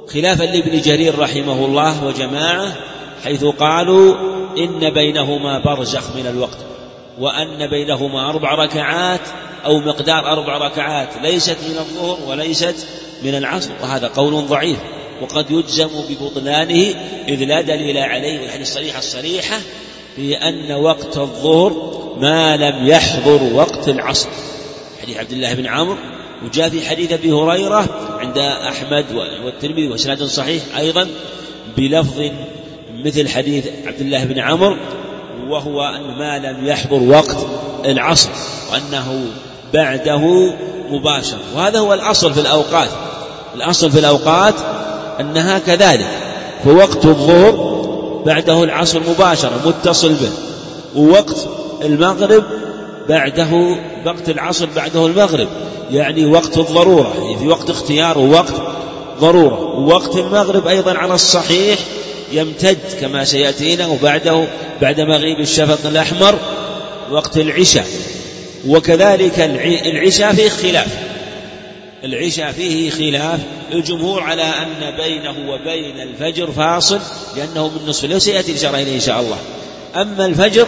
خلافا لابن جرير رحمه الله وجماعة، حيث قالوا إن بينهما برزخ من الوقت، وأن بينهما 4 ركعات أو مقدار 4 ركعات ليست من الظهر وليست من العصر، وهذا قول ضعيف وقد يجزم ببطلانه إذ لا دليل عليه. والحديث الصريحة في أن وقت الظهر ما لم يحضر وقت العصر، حديث عبد الله بن عمرو، وجاء في حديث أبي هريرة عند أحمد والترمذي وسند صحيح أيضا بلفظ مثل حديث عبد الله بن عمرو، وهو أن ما لم يحضر وقت العصر وأنه بعده مباشر. وهذا هو الأصل في الأوقات، الأصل في الأوقات أنها كذلك، فوقت الظهر بعده العصر مباشرة متصل به، ووقت المغرب بعده وقت العصر بعده المغرب، يعني وقت الضرورة، يعني في وقت اختيار ووقت ضرورة. ووقت المغرب أيضا على الصحيح يمتد كما سيأتينا، وبعده بعد مغيب الشفق الأحمر وقت العشاء. وكذلك العشاء فيه خلاف، العشاء فيه خلاف، الجمهور على أن بينه وبين الفجر فاصل لأنه من نصف الليل، سيأتي الإشارة إليه إن شاء الله. أما الفجر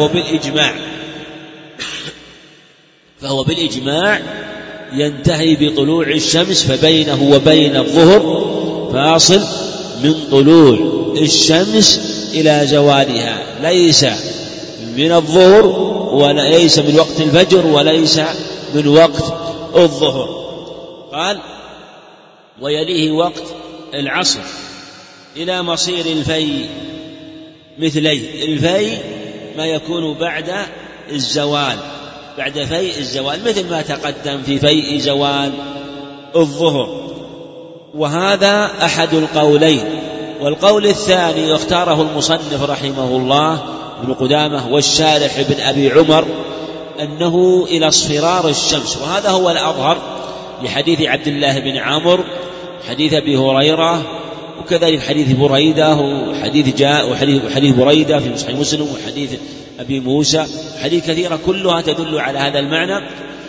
فهو بالإجماع ينتهي بطلوع الشمس، فبينه وبين الظهر فاصل من طلوع الشمس إلى زوالها، ليس من الظهر وليس من وقت الفجر وليس من وقت الظهر. قال ويليه وقت العصر إلى مصير الفي مثلي. الفي ما يكون بعد الزوال، بعد فيء الزوال، مثل ما تقدم في فيء زوال الظهر، وهذا أحد القولين. والقول الثاني اختاره المصنف رحمه الله ابن قدامة والشارح ابن أبي عمر أنه إلى اصفرار الشمس، وهذا هو الأظهر لحديث عبد الله بن عمرو، حديث أبي هريرة، وكذلك حديث بريدة وحديث بريدة في صحيح مسلم، وحديث أبي موسى، حديث كثيرة كلها تدل على هذا المعنى،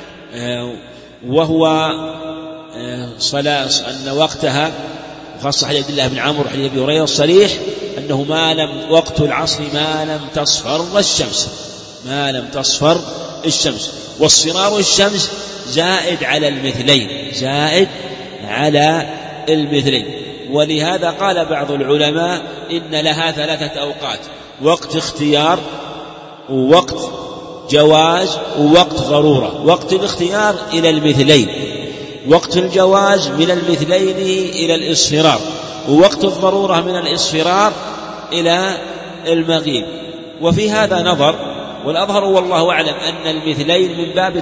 وهو صلاة أن وقتها، وخاصة حديث عبد الله بن عمرو وحديث أبي هريرة الصريح أنه وقت العصر ما لم تصفر الشمس، واصفرار الشمس زائد على المثلين. ولهذا قال بعض العلماء إن لها 3 أوقات: وقت اختيار، ووقت جواز، ووقت ضرورة. وقت الاختيار إلى المثلين، وقت الجواز من المثلين إلى الإصفرار، ووقت الضرورة من الإصفرار إلى المغيب. وفي هذا نظر، والأظهر والله أعلم أن المثلين من باب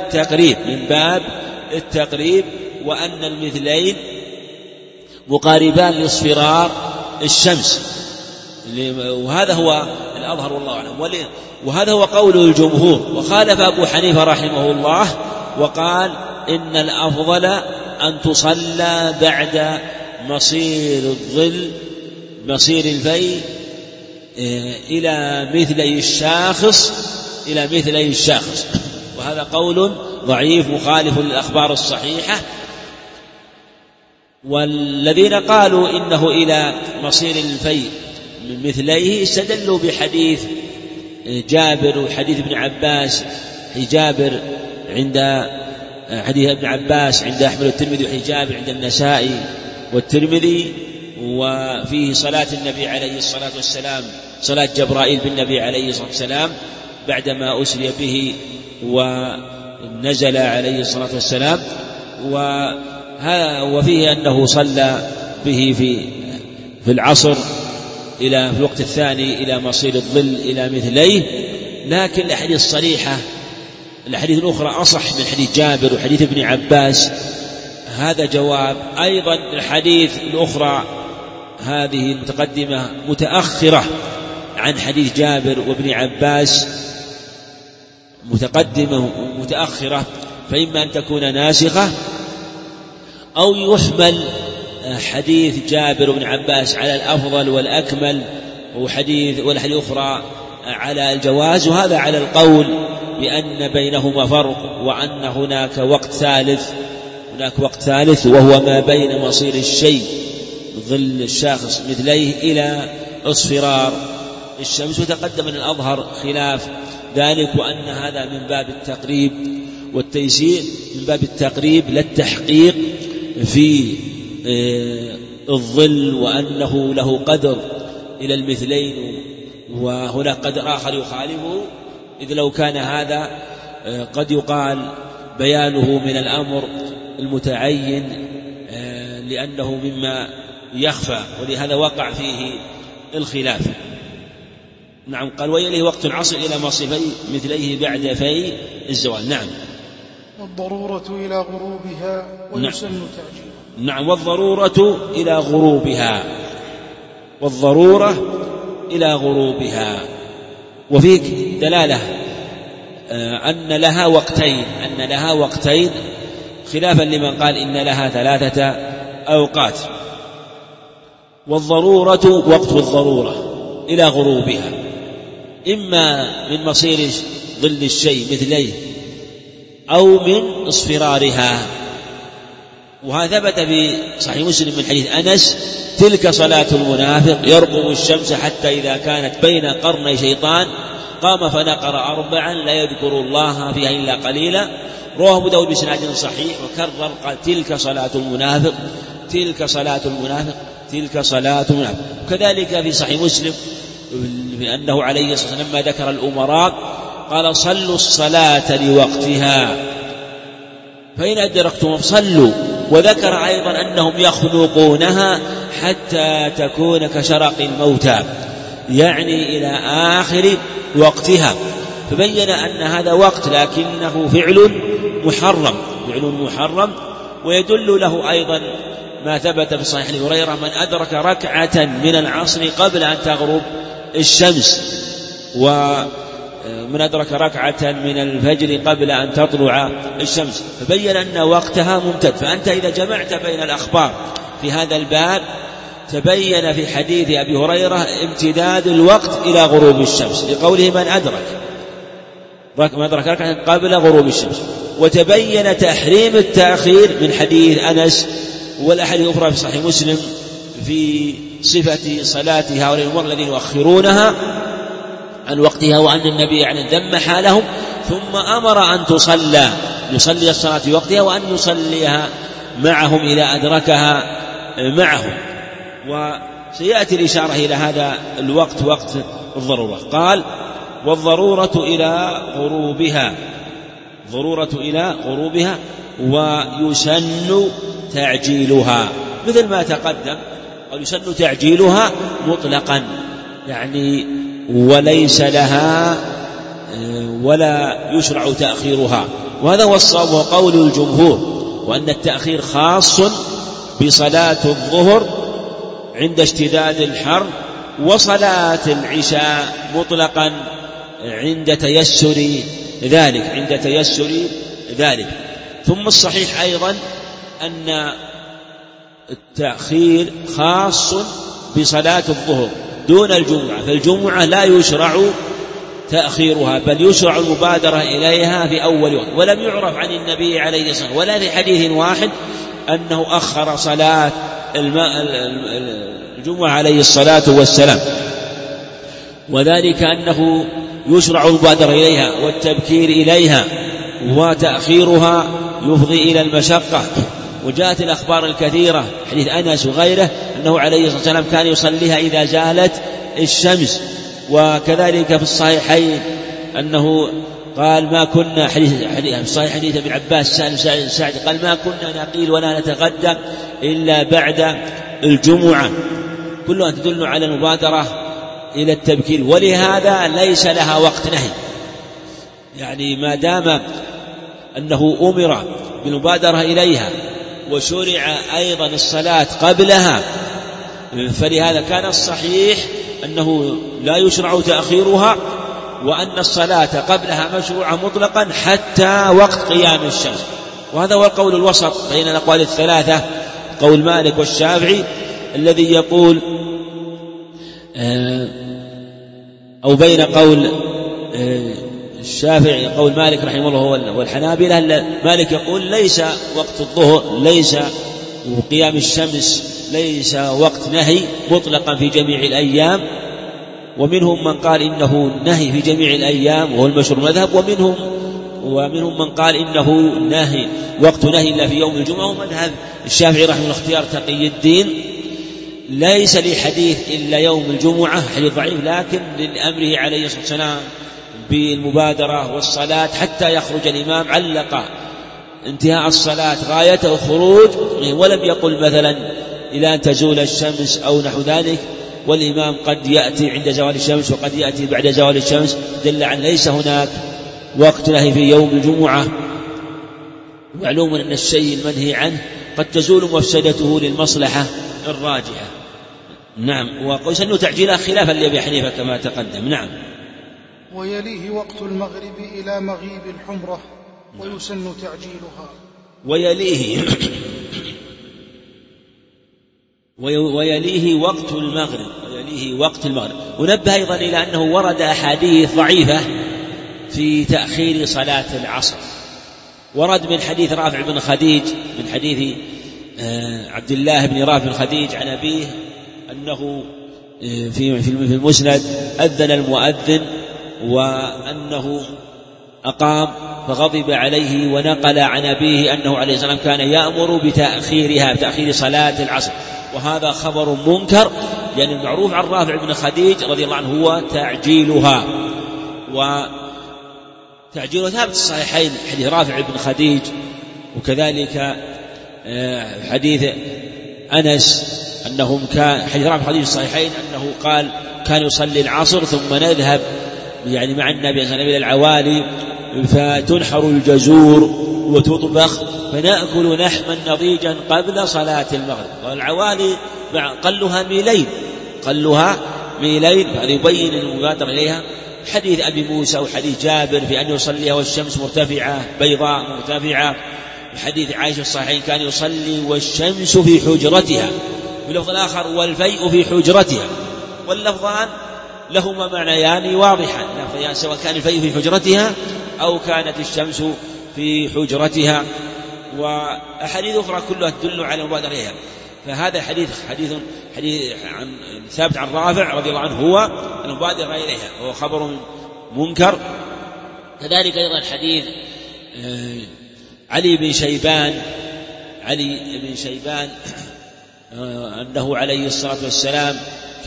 التقريب، وأن المثلين مقاربان لاصفرار الشمس، وهذا هو الأظهر والله أعلم. وهذا هو قول الجمهور. وخالف أبو حنيفة رحمه الله وقال إن الأفضل أن تصلى بعد مصير الفي إلى مثلي الشاخص، وهذا قول ضعيف مخالف للأخبار الصحيحة. والذين قالوا إنه إلى مصير الفي من مثليه استدلوا بحديث جابر وحديث ابن عباس، جابر عند حديث ابن عباس عند أحمد والترمذي، وحديث جابر عند النسائي والترمذي، وفيه صلاة النبي عليه الصلاة والسلام، صلاة جبرائيل بالنبي عليه الصلاة والسلام بعدما أسري به ونزل عليه الصلاة والسلام، وفيه أنه صلى به في العصر في الوقت الثاني إلى مصير الظل إلى مثليه. لكن الأحاديث الصريحة، الأحاديث الأخرى أصح من حديث جابر وحديث ابن عباس، هذا جواب. أيضا الحديث الأخرى هذه المتقدمة متأخرة عن حديث جابر وابن عباس، متقدمة ومتأخرة، فإما أن تكون ناسخة أو يحمل حديث جابر وابن عباس على الأفضل والأكمل، والحديث الأخرى على الجواز. وهذا على القول بأن بينهما فرق، وأن هناك وقت ثالث وهو ما بين مصير الشيء ظل الشاخص مثليه إلى اصفرار الشمس. وتقدم أن الأظهر خلاف ذلك، وأن هذا من باب التقريب والتيسير، من باب التقريب لا التحقيق في الظل، وأنه له قدر إلى المثلين وهناك قدر آخر يخالفه، إذ لو كان هذا قد يقال بيانه من الأمر المتعين لأنه مما يخفى، ولهذا وقع فيه الخلاف. نعم. قال ويليه وقت العصر إلى مصيفي مثليه بعد في الزوال. نعم. والضرورة إلى غروبها ويسن تعجيلها. نعم. والضرورة إلى غروبها، والضرورة إلى غروبها. وفيك دلالة أن لها وقتين، أن لها وقتين خلافا لمن قال إن لها 3 أوقات. والضرورة وقت الضرورة إلى غروبها، إما من مصير ظل الشيء مثليه أو من اصفرارها. وهذا ثبت في صحيح مسلم من حديث أنس: تلك صلاة المنافق يرقب الشمس حتى إذا كانت بين قرني شيطان قام فنقر 4 لا يذكر الله فيها إلا قليلا. رواه أبو داود بسناد صحيح، وكرر قال: تلك صلاة المنافق، تلك صلاة المنافق، تلك صلاة المنافق. وكذلك في صحيح مسلم بأنه عليه الصلاة والسلام لما ذكر الأمراء قال: صلوا الصلاة لوقتها فإن أدركتم صلوا. وذكر أيضا أنهم يخلقونها حتى تكون كشرق الموتى، يعني إلى آخر وقتها. فبين أن هذا وقت لكنه فعل محرم، فعل محرم. ويدل له أيضا ما ثبت في صحيح أبي هريرة: من أدرك ركعة من العصر قبل أن تغرب الشمس، ومن أدرك ركعة من الفجر قبل أن تطلع الشمس. فبين أن وقتها ممتد. فأنت إذا جمعت بين الأخبار في هذا الباب تبين في حديث أبي هريرة امتداد الوقت إلى غروب الشمس، لقوله من أدرك ركعة قبل غروب الشمس. وتبين تحريم التأخير من حديث أنس والأحاديث الأخرى في صحيح مسلم في صفة صلاة هؤلاء الأمور الذين يؤخرونها عن وقتها، وأن النبي يعني ذم حالهم ثم أمر أن يصلي الصلاة في وقتها، وأن يصليها معهم إذا أدركها معهم. وسيأتي الإشارة إلى هذا الوقت وقت الضرورة. قال: والضرورة إلى غروبها، ضرورة إلى غروبها ويسن تعجيلها، مثل ما تقدم. قال: يسن تعجيلها مطلقا، يعني وليس لها ولا يشرع تأخيرها. وهذا هو الصواب وقول الجمهور، وأن التأخير خاص بصلاة الظهر عند اشتداد الحر، وصلاة العشاء مطلقا عند تيسر ذلك. ثم الصحيح أيضا أن التأخير خاص بصلاة الظهر دون الجمعة، فالجمعة لا يشرع تأخيرها، بل يشرع المبادرة إليها في أول وقت. ولم يعرف عن النبي عليه الصلاة والسلام ولا في حديث واحد أنه أخر صلاة الجمعة عليه الصلاة والسلام، وذلك أنه يشرع المبادرة إليها والتبكير إليها، وتأخيرها يفضي إلى المشقة. وجاءت الأخبار الكثيرة حديث أنس وغيره أنه عليه الصلاة والسلام كان يصليها إذا زالت الشمس. وكذلك في الصحيحين أنه قال: ما كنا حديث ابن عباس سعد قال: ما كنا نقيل ولا نتغدى إلا بعد الجمعة. كلها تدل على المبادرة إلى التبكير، ولهذا ليس لها وقت نهي. يعني ما دام أنه أمر بالمبادرة إليها وشرع أيضا الصلاة قبلها، فلهذا كان الصحيح أنه لا يشرع تأخيرها، وأن الصلاة قبلها مشروعة مطلقا حتى وقت قيام الشمس. وهذا هو القول الوسط بين الأقوال الثلاثة، قول مالك والشافعي الذي يقول أو بين قول الشافعي قول مالك رحمه الله والحنابلة. مالك يقول ليس وقت الظهر، ليس قيام الشمس ليس وقت نهي مطلقا في جميع الأيام، ومنهم من قال إنه نهي في جميع الأيام وهو المشهور المذهب، ومنهم من قال إنه نهي وقت نهي إلا في يوم الجمعة، ومذهب الشافعي رحمه الله اختيار تقي الدين. ليس لي حديث إلا يوم الجمعة، حديث ضعيف، لكن لأمره عليه الصلاة والسلام بالمبادرة والصلاة حتى يخرج الإمام، علق انتهاء الصلاة غايته خروج، ولم يقل مثلا إلى أن تزول الشمس أو نحو ذلك، والإمام قد يأتي عند زوال الشمس وقد يأتي بعد زوال الشمس، دل عن ليس هناك وقت نهي في يوم الجمعة. معلوم أن الشيء المنهي عنه قد تزول مفسدته للمصلحة الراجحة. نعم. ويسن تعجيلها خلافا لأبي حنيفة كما تقدم. نعم. ويليه وقت المغرب إلى مغيب الحمرة ويسن تعجيلها. ويليه وقت المغرب. ونبه أيضا إلى أنه ورد أحاديث ضعيفة في تأخير صلاة العصر. ورد من حديث رافع بن خديج، من حديث عبد الله بن رافع بن خديج عن أبيه أنه في المسند أذن المؤذن وأنه أقام فغضب عليه، ونقل عن أبيه أنه عليه السلام كان يأمر بتأخير صلاة العصر، وهذا خبر منكر، لأن المعروف عن رافع بن خديج رضي الله عنه هو تعجيلها. وتعجيلها ثابت الصحيحين، حديث رافع بن خديج، وكذلك حديث أنس أنهم حديث رافع بن خديج الصحيحين أنه قال كان يصلي العصر ثم نذهب يعني مع النبي صلى الله عليه وسلم إلى العوالي فتنحر الجزور وتطبخ فنأكل لحما نضيجا قبل صلاة المغرب. والعوالي قلها ميلين، فهذا يبين المبادرة إليها. حديث أبي موسى وحديث جابر في أن يصلي والشمس مرتفعة بيضاء مرتفعة، وحديث عائشة الصحيحين كان يصلي والشمس في حجرتها، باللفظ الآخر والفيء في حجرتها، واللفظان لهما معنيان واضحان، سواء كان الفيء في حجرتها أو كانت الشمس في حجرتها. وأحاديث أخرى كلها تدل على المبادرة إليها. فهذا حديث ثابت عن رافع رضي الله عنه هو المبادرة إليها، وهو خبر منكر. كذلك أيضا حديث علي بن شيبان أنه عليه الصلاة والسلام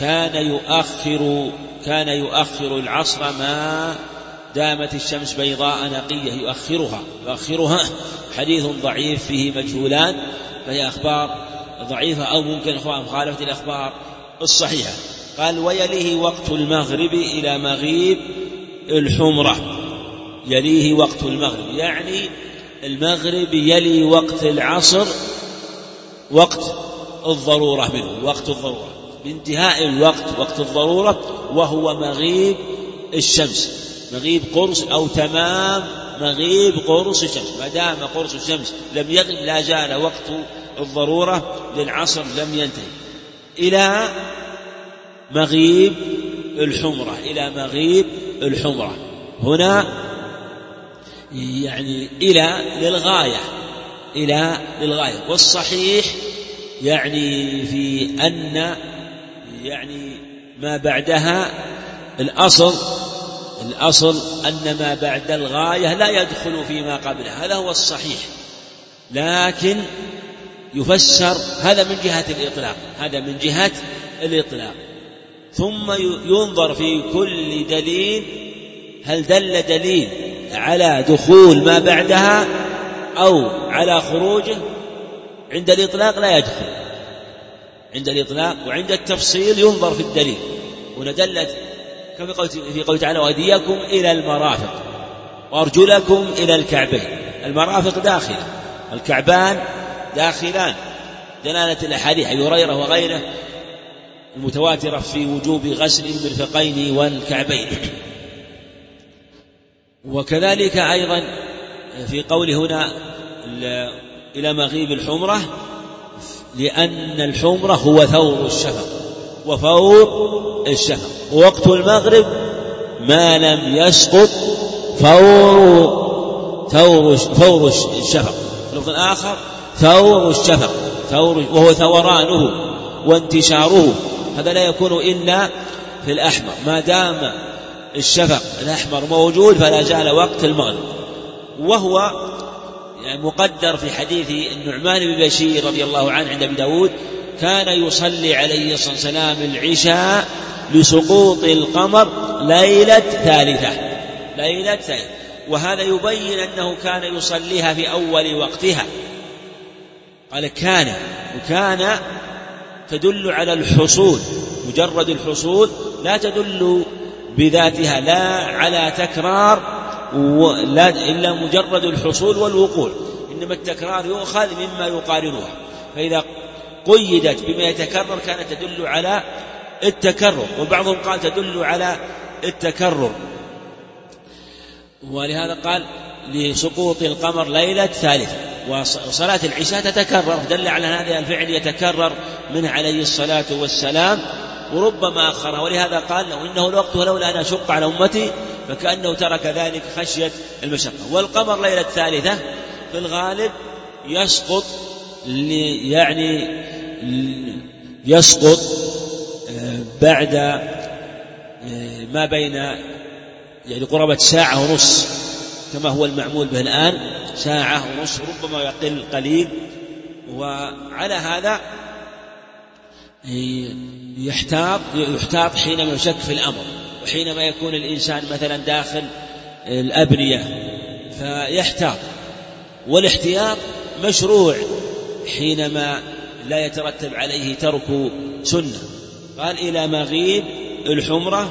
كان يؤخر العصر ما دامت الشمس بيضاء نقية، يؤخرها. حديث ضعيف فيه مجهولان، فهي أخبار ضعيفة أو ممكن مخالفة الأخبار الصحيحة. قال ويليه وقت المغرب إلى مغيب الحمرة. يليه وقت المغرب يعني المغرب يلي وقت العصر وقت الضرورة منه، وقت الضرورة بانتهاء الوقت، وقت الضرورة، وهو مغيب الشمس، مغيب قرص أو تمام مغيب قرص الشمس. ما دام قرص الشمس لم يغب لا زال وقت الضرورة للعصر لم ينتهي إلى مغيب الحمرة. هنا يعني إلى للغاية، والصحيح يعني في أن يعني ما بعدها الأصل أن ما بعد الغاية لا يدخل فيما قبلها، هذا هو الصحيح. لكن يفسر هذا من جهة الإطلاق، ثم ينظر في كل دليل هل دل دليل على دخول ما بعدها أو على خروجه. عند الإطلاق لا يدخل، عند الإطلاق، وعند التفصيل ينظر في الدليل. وندلت كما في قوله تعالى وأيديكم إلى المرافق وأرجلكم إلى الكعبين. المرافق داخلة، الكعبان داخلان، دلالة الأحاديث أبي هريرة وغيره المتواترة في وجوب غسل المرفقين والكعبين. وكذلك أيضا في قوله هنا إلى مغيب الحمرة، لأن الحمرة هو ثور الشفق وفور الشفق، ووقت المغرب ما لم يسقط فور الشفق. اللفظ الآخر ثور الشفق، وهو ثورانه، وانتشاره، هذا لا يكون إلا في الأحمر. ما دام الشفق الأحمر موجود فلا زال وقت المغرب. وهو مقدر في حديث النعمان بن بشير رضي الله عنه عند أبي داود: كان يصلي عليه الصلاة والسلام العشاء لسقوط القمر ليلة ثالثة. وهذا يبين أنه كان يصليها في أول وقتها. قال وكان تدل على الحصول، مجرد الحصول لا تدل بذاتها لا على تكرار لا إلا مجرد الحصول والوقوع، إنما التكرار يؤخذ مما يقارنها، فإذا قيدت بما يتكرر كانت تدل على التكرر، وبعضهم قال تدل على التكرر. ولهذا قال لسقوط القمر ليلة ثالثة. وصلاة العشاء تتكرر، دل على هذا الفعل يتكرر منه عليه الصلاة والسلام، وربما أخرها. ولهذا قال: لو إنه الوقت ولولا أن أشق على أمتي، فكأنه ترك ذلك خشية المشقة. والقمر ليلة ثالثة في الغالب يسقط يسقط بعد ما بين قرابة ساعة ونص، كما هو المعمول به الآن، ساعة ونص، ربما يقل قليل. وعلى هذا يحتاط حينما يشك في الأمر، وحينما يكون الإنسان مثلا داخل الأبنية فيحتاط. والاحتياط مشروع حينما لا يترتب عليه ترك سنة. قال: إلى مغيب الحمرة.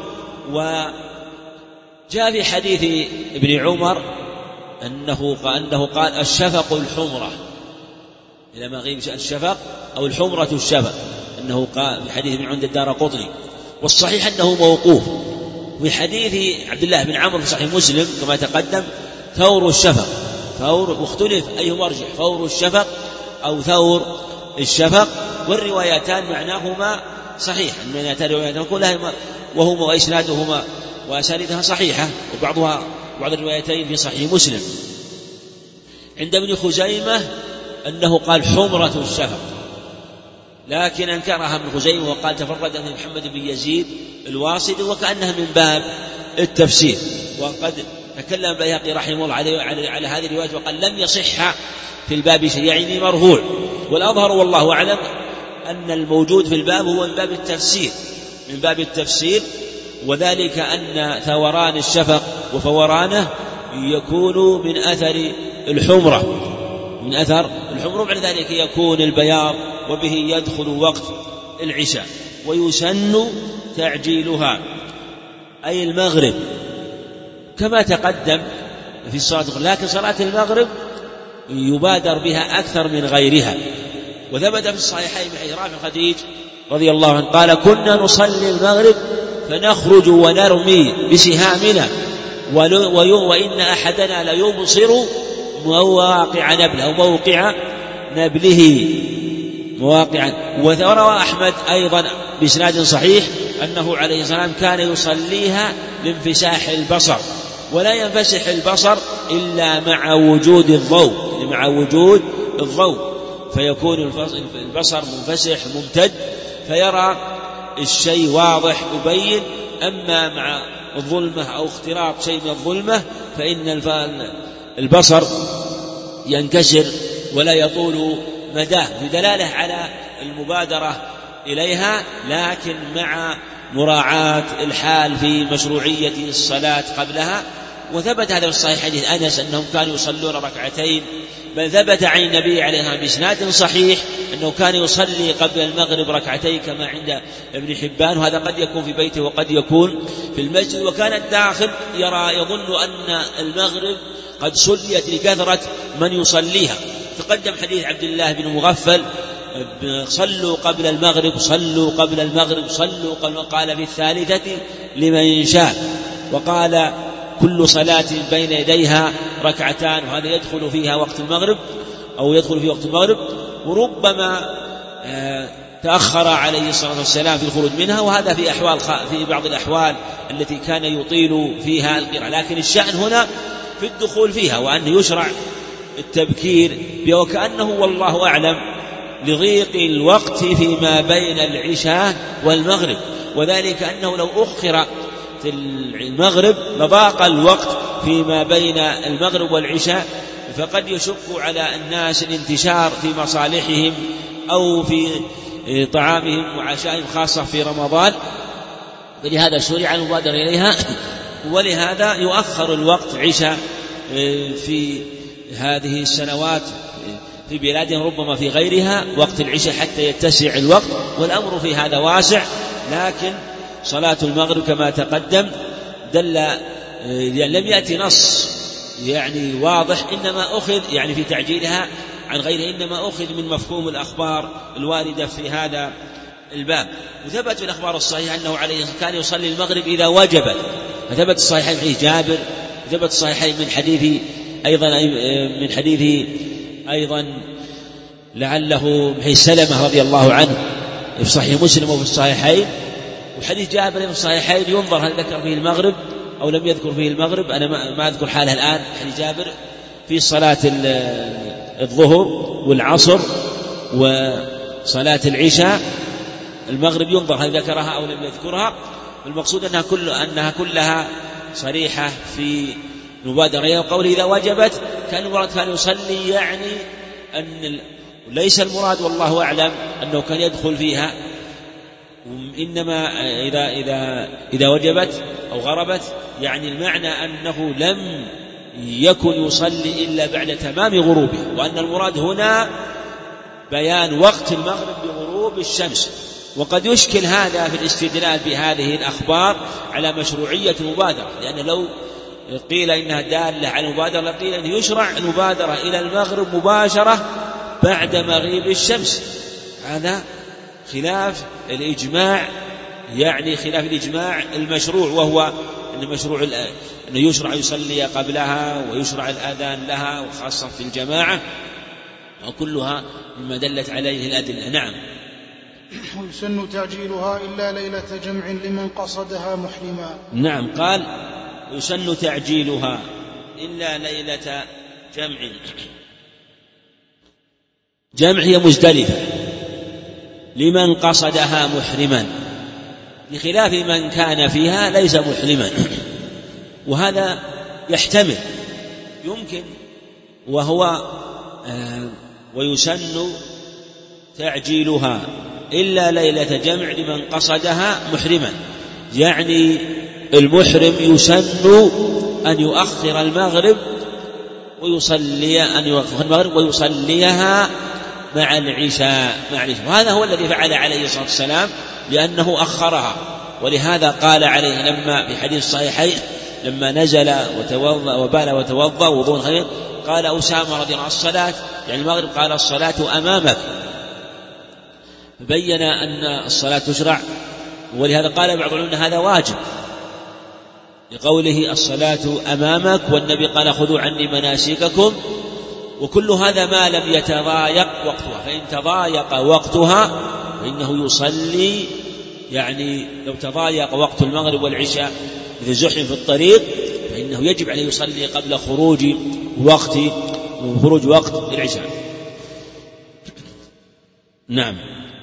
وجاء في حديث ابن عمر أنه قال: الشفق الحمرة، إلى مغيب الشفق أو الحمرة الشفق، أنه قال في حديث ابن عند الدارقطني. والصحيح أنه موقوف. في حديث عبد الله بن عمرو في صحيح مسلم كما تقدم: ثور الشفق، واختلف أيهما مرجح، ثور الشفق أو ثور الشفق. والروايتان معناهما صحيح، المعنيتان روايتان كلها وهما وإسنادهما وأسانيدها صحيحة، بعض الروايتين في صحيح مسلم. عند ابن خزيمة أنه قال حمرة الشفق، لكن أنكرها ابن خزيمة وقال تفرد من محمد بن يزيد الواسطي، وكأنها من باب التفسير. وقد تكلم البيهقي رحمه الله على هذه الرواية وقال: لم يصح في الباب شيء، يعني مرفوع. والأظهر والله أعلم أن الموجود في الباب هو من باب التفسير، وذلك أن ثوران الشفق وفورانه يكون من أثر الحمرة، بعد ذلك يكون البياض، وبه يدخل وقت العشاء. ويسن تعجيلها أي المغرب كما تقدم في الصلاة، لكن صلاة المغرب يبادر بها أكثر من غيرها. وثبت في الصحيحين من حديث رافع خديج رضي الله عنه قال: كنا نصلي المغرب فنخرج ونرمي بسهامنا وإن أحدنا ليبصر مواقع نبله أو موقع نبله مواقعا. وروى أحمد أيضا بإسناد صحيح أنه عليه السلام كان يصليها لانفساح البصر، ولا ينفسح البصر إلا مع وجود الضوء، فيكون البصر منفسح ممتد فيرى الشيء واضح مبين. أما مع الظلمة أو اختراط شيء من الظلمة فإن البصر ينكسر ولا يطول مداه، بدلالة على المبادرة إليها، لكن مع مراعاة الحال في مشروعية الصلاة قبلها. وثبت هذا في الصحيح حديث أنس أنهم كانوا يصلون ركعتين، بل ثبت عن النبي عليه الصلاة والسلام بإسناد صحيح أنه كان يصلي قبل المغرب ركعتين كما عند ابن حبان، وهذا قد يكون في بيته وقد يكون في المسجد. وكان الداخل يظن أن المغرب قد صليت لكثرة من يصليها. تقدم حديث عبد الله بن مغفل: صلوا قبل المغرب، قال في الثالثة لمن شاء، وقال كل صلاة بين يديها ركعتان، وهذا يدخل فيها وقت المغرب أو يدخل في وقت المغرب. وربما تأخر عليه الصلاة والسلام في الخروج منها، وهذا في بعض الأحوال التي كان يطيل فيها القراءة، لكن الشأن هنا في الدخول فيها، وأن يشرع التبكير بها. وكأنه والله أعلم لضيق الوقت فيما بين العشاء والمغرب، وذلك أنه لو أخر في المغرب لضاق الوقت فيما بين المغرب والعشاء، فقد يشق على الناس الانتشار في مصالحهم أو في طعامهم وعشائهم خاصة في رمضان، فلهذا شرع المبادرة إليها، ولهذا يؤخر الوقت عشاء في هذه السنوات في بلادهم ربما في غيرها وقت العشاء حتى يتسع الوقت، والأمر في هذا واسع. لكن صلاة المغرب كما تقدم لم يأتي نص يعني واضح، إنما أخذ يعني في تعجيلها عن غيره، إنما أخذ من مفهوم الأخبار الواردة في هذا الباب. وثبت في الأخبار الصحيحة أنه عليه كان يصلي المغرب إذا وجبت، فثبت الصحيحين في جابر، ثبت الصحيحين من حديث أيضا لعله بن سلمة رضي الله عنه في صحيح مسلم وفي الصحيحين، وحديث جابر في الصحيحين ينظر هل ذكر فيه المغرب أو لم يذكر فيه المغرب، أنا ما أذكر حالها الآن. حديث جابر في صلاة الظهر والعصر وصلاة العشاء المغرب ينظر هل ذكرها أو لم يذكرها، والمقصود أنها كلها صريحة في المبادرة. وقوله إذا وجبت كان المراد كان يصلي، يعني أن ليس المراد والله أعلم أنه كان يدخل فيها، إنما إذا وجبت أو غربت يعني المعنى أنه لم يكن يصلي إلا بعد تمام غروبه، وأن المراد هنا بيان وقت المغرب بغروب الشمس. وقد يشكل هذا في الاستدلال بهذه الأخبار على مشروعية المبادرة، لأن لو قيل إنها دالة على المبادرة لقيل أن يشرع المبادرة إلى المغرب مباشرة بعد مغيب الشمس. هذا خلاف الإجماع، يعني خلاف الإجماع المشروع، وهو أن المشروع أنه يشرع يصلي قبلها ويشرع الآذان لها وخاصة في الجماعة، وكلها مما دلت عليه الأدلة. نعم. ويسن تعجيلها إلا ليلة جمع لمن قصدها محرما. نعم، قال يسن تعجيلها إلا ليلة جمع هي مزدلفة لمن قصدها محرما، بخلاف من كان فيها ليس محرما، وهذا يحتمل يمكن، وهو ويسن تعجيلها إلا ليلة جمع لمن قصدها محرما، يعني المحرم يسن أن يؤخر المغرب ويصليها مع العشاء. وهذا هو الذي فعل عليه الصلاة والسلام، لأنه أخرها، ولهذا قال عليه لما في حديث الصحيحين لما نزل وتوضأ وبال وتوضأ وضوء خفيف قال أسامة رضي الله عنه الصلاة يعني المغرب، قال الصلاة أمامك، فبين أن الصلاة تشرع، ولهذا قال بعض العلماء هذا واجب لقوله الصلاة أمامك، والنبي قال خذوا عني مناسككم، وكل هذا ما لم يتضايق وقتها، فإن تضايق وقتها فإنه يصلي، يعني لو تضايق وقت المغرب والعشاء إذا زحم في الطريق فإنه يجب عليه يصلي قبل خروج وقت العشاء. نعم.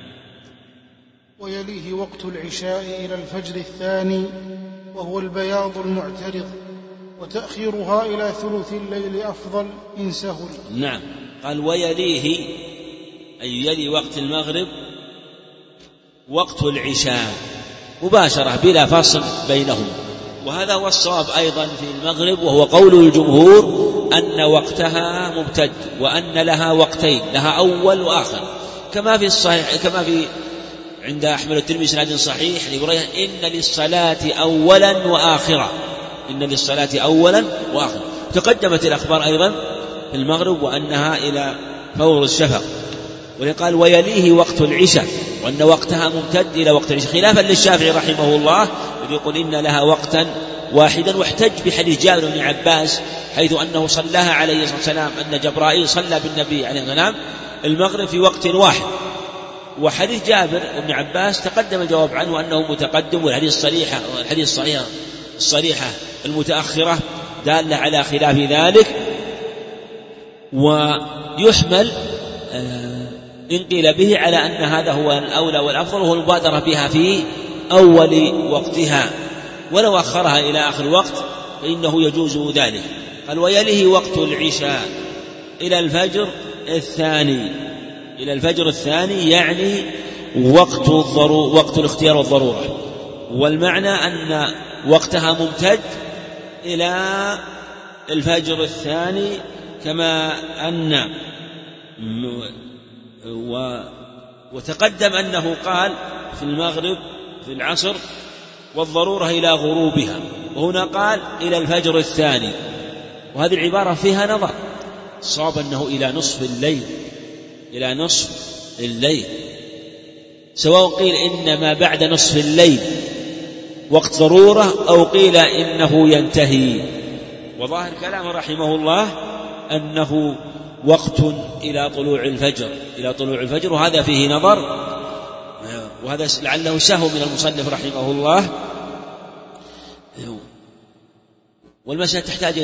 ويليه وقت العشاء إلى الفجر الثاني وهو البياض المعترض، وتأخيرها إلى ثلث الليل أفضل إن سهل. نعم، قال ويليه أي يلي وقت المغرب وقت العشاء مباشرة بلا فصل بينهم، وهذا هو الصواب أيضا في المغرب، وهو قول الجمهور أن وقتها ممتد، وأن لها وقتين، لها أول وآخر، كما في الصحيح كما في عند أحمد الترمذي سند صحيح لهريرة إن للصلاة أولا وآخرا، إن للصلاة أولا وآخرا. تقدمت الأخبار أيضا في المغرب وأنها إلى فور الشفق، وقال ويليه وقت العشاء، وأن وقتها ممتد إلى وقت العشاء، خلافا للشافعي رحمه الله الذي يقول إن لها وقتا واحدا، واحتج بحديث جابر بن عباس حيث أنه صلاها عليه الصلاة والسلام، أن جبرائيل صلى بالنبي عليه الصلاة والسلام المغرب في وقت واحد. وحديث جابر بن عباس تقدم الجواب عنه أنه متقدم، والحديث الصريحة المتأخرة دالة على خلاف ذلك. ويحمل إن قيل به على أن هذا هو الأولى والأفضل، وهو المبادرة بها في أول وقتها، ولو أخرها إلى آخر وقت فإنه يجوز ذلك. قال ويليه وقت العشاء إلى الفجر الثاني. إلى الفجر الثاني يعني وقت الاختيار والضرورة، والمعنى أن وقتها ممتد إلى الفجر الثاني، كما أن وتقدم أنه قال في المغرب في العصر والضرورة إلى غروبها، وهنا قال إلى الفجر الثاني، وهذه العبارة فيها نظر. الصواب أنه إلى نصف الليل، إلى نصف الليل، سواء قيل إن ما بعد نصف الليل وقت ضرورة أو قيل إنه ينتهي. وظاهر كلامه رحمه الله أنه وقت إلى طلوع الفجر، إلى طلوع الفجر، وهذا فيه نظر، وهذا لعله سهو من المصنف رحمه الله. والمسألة تحتاج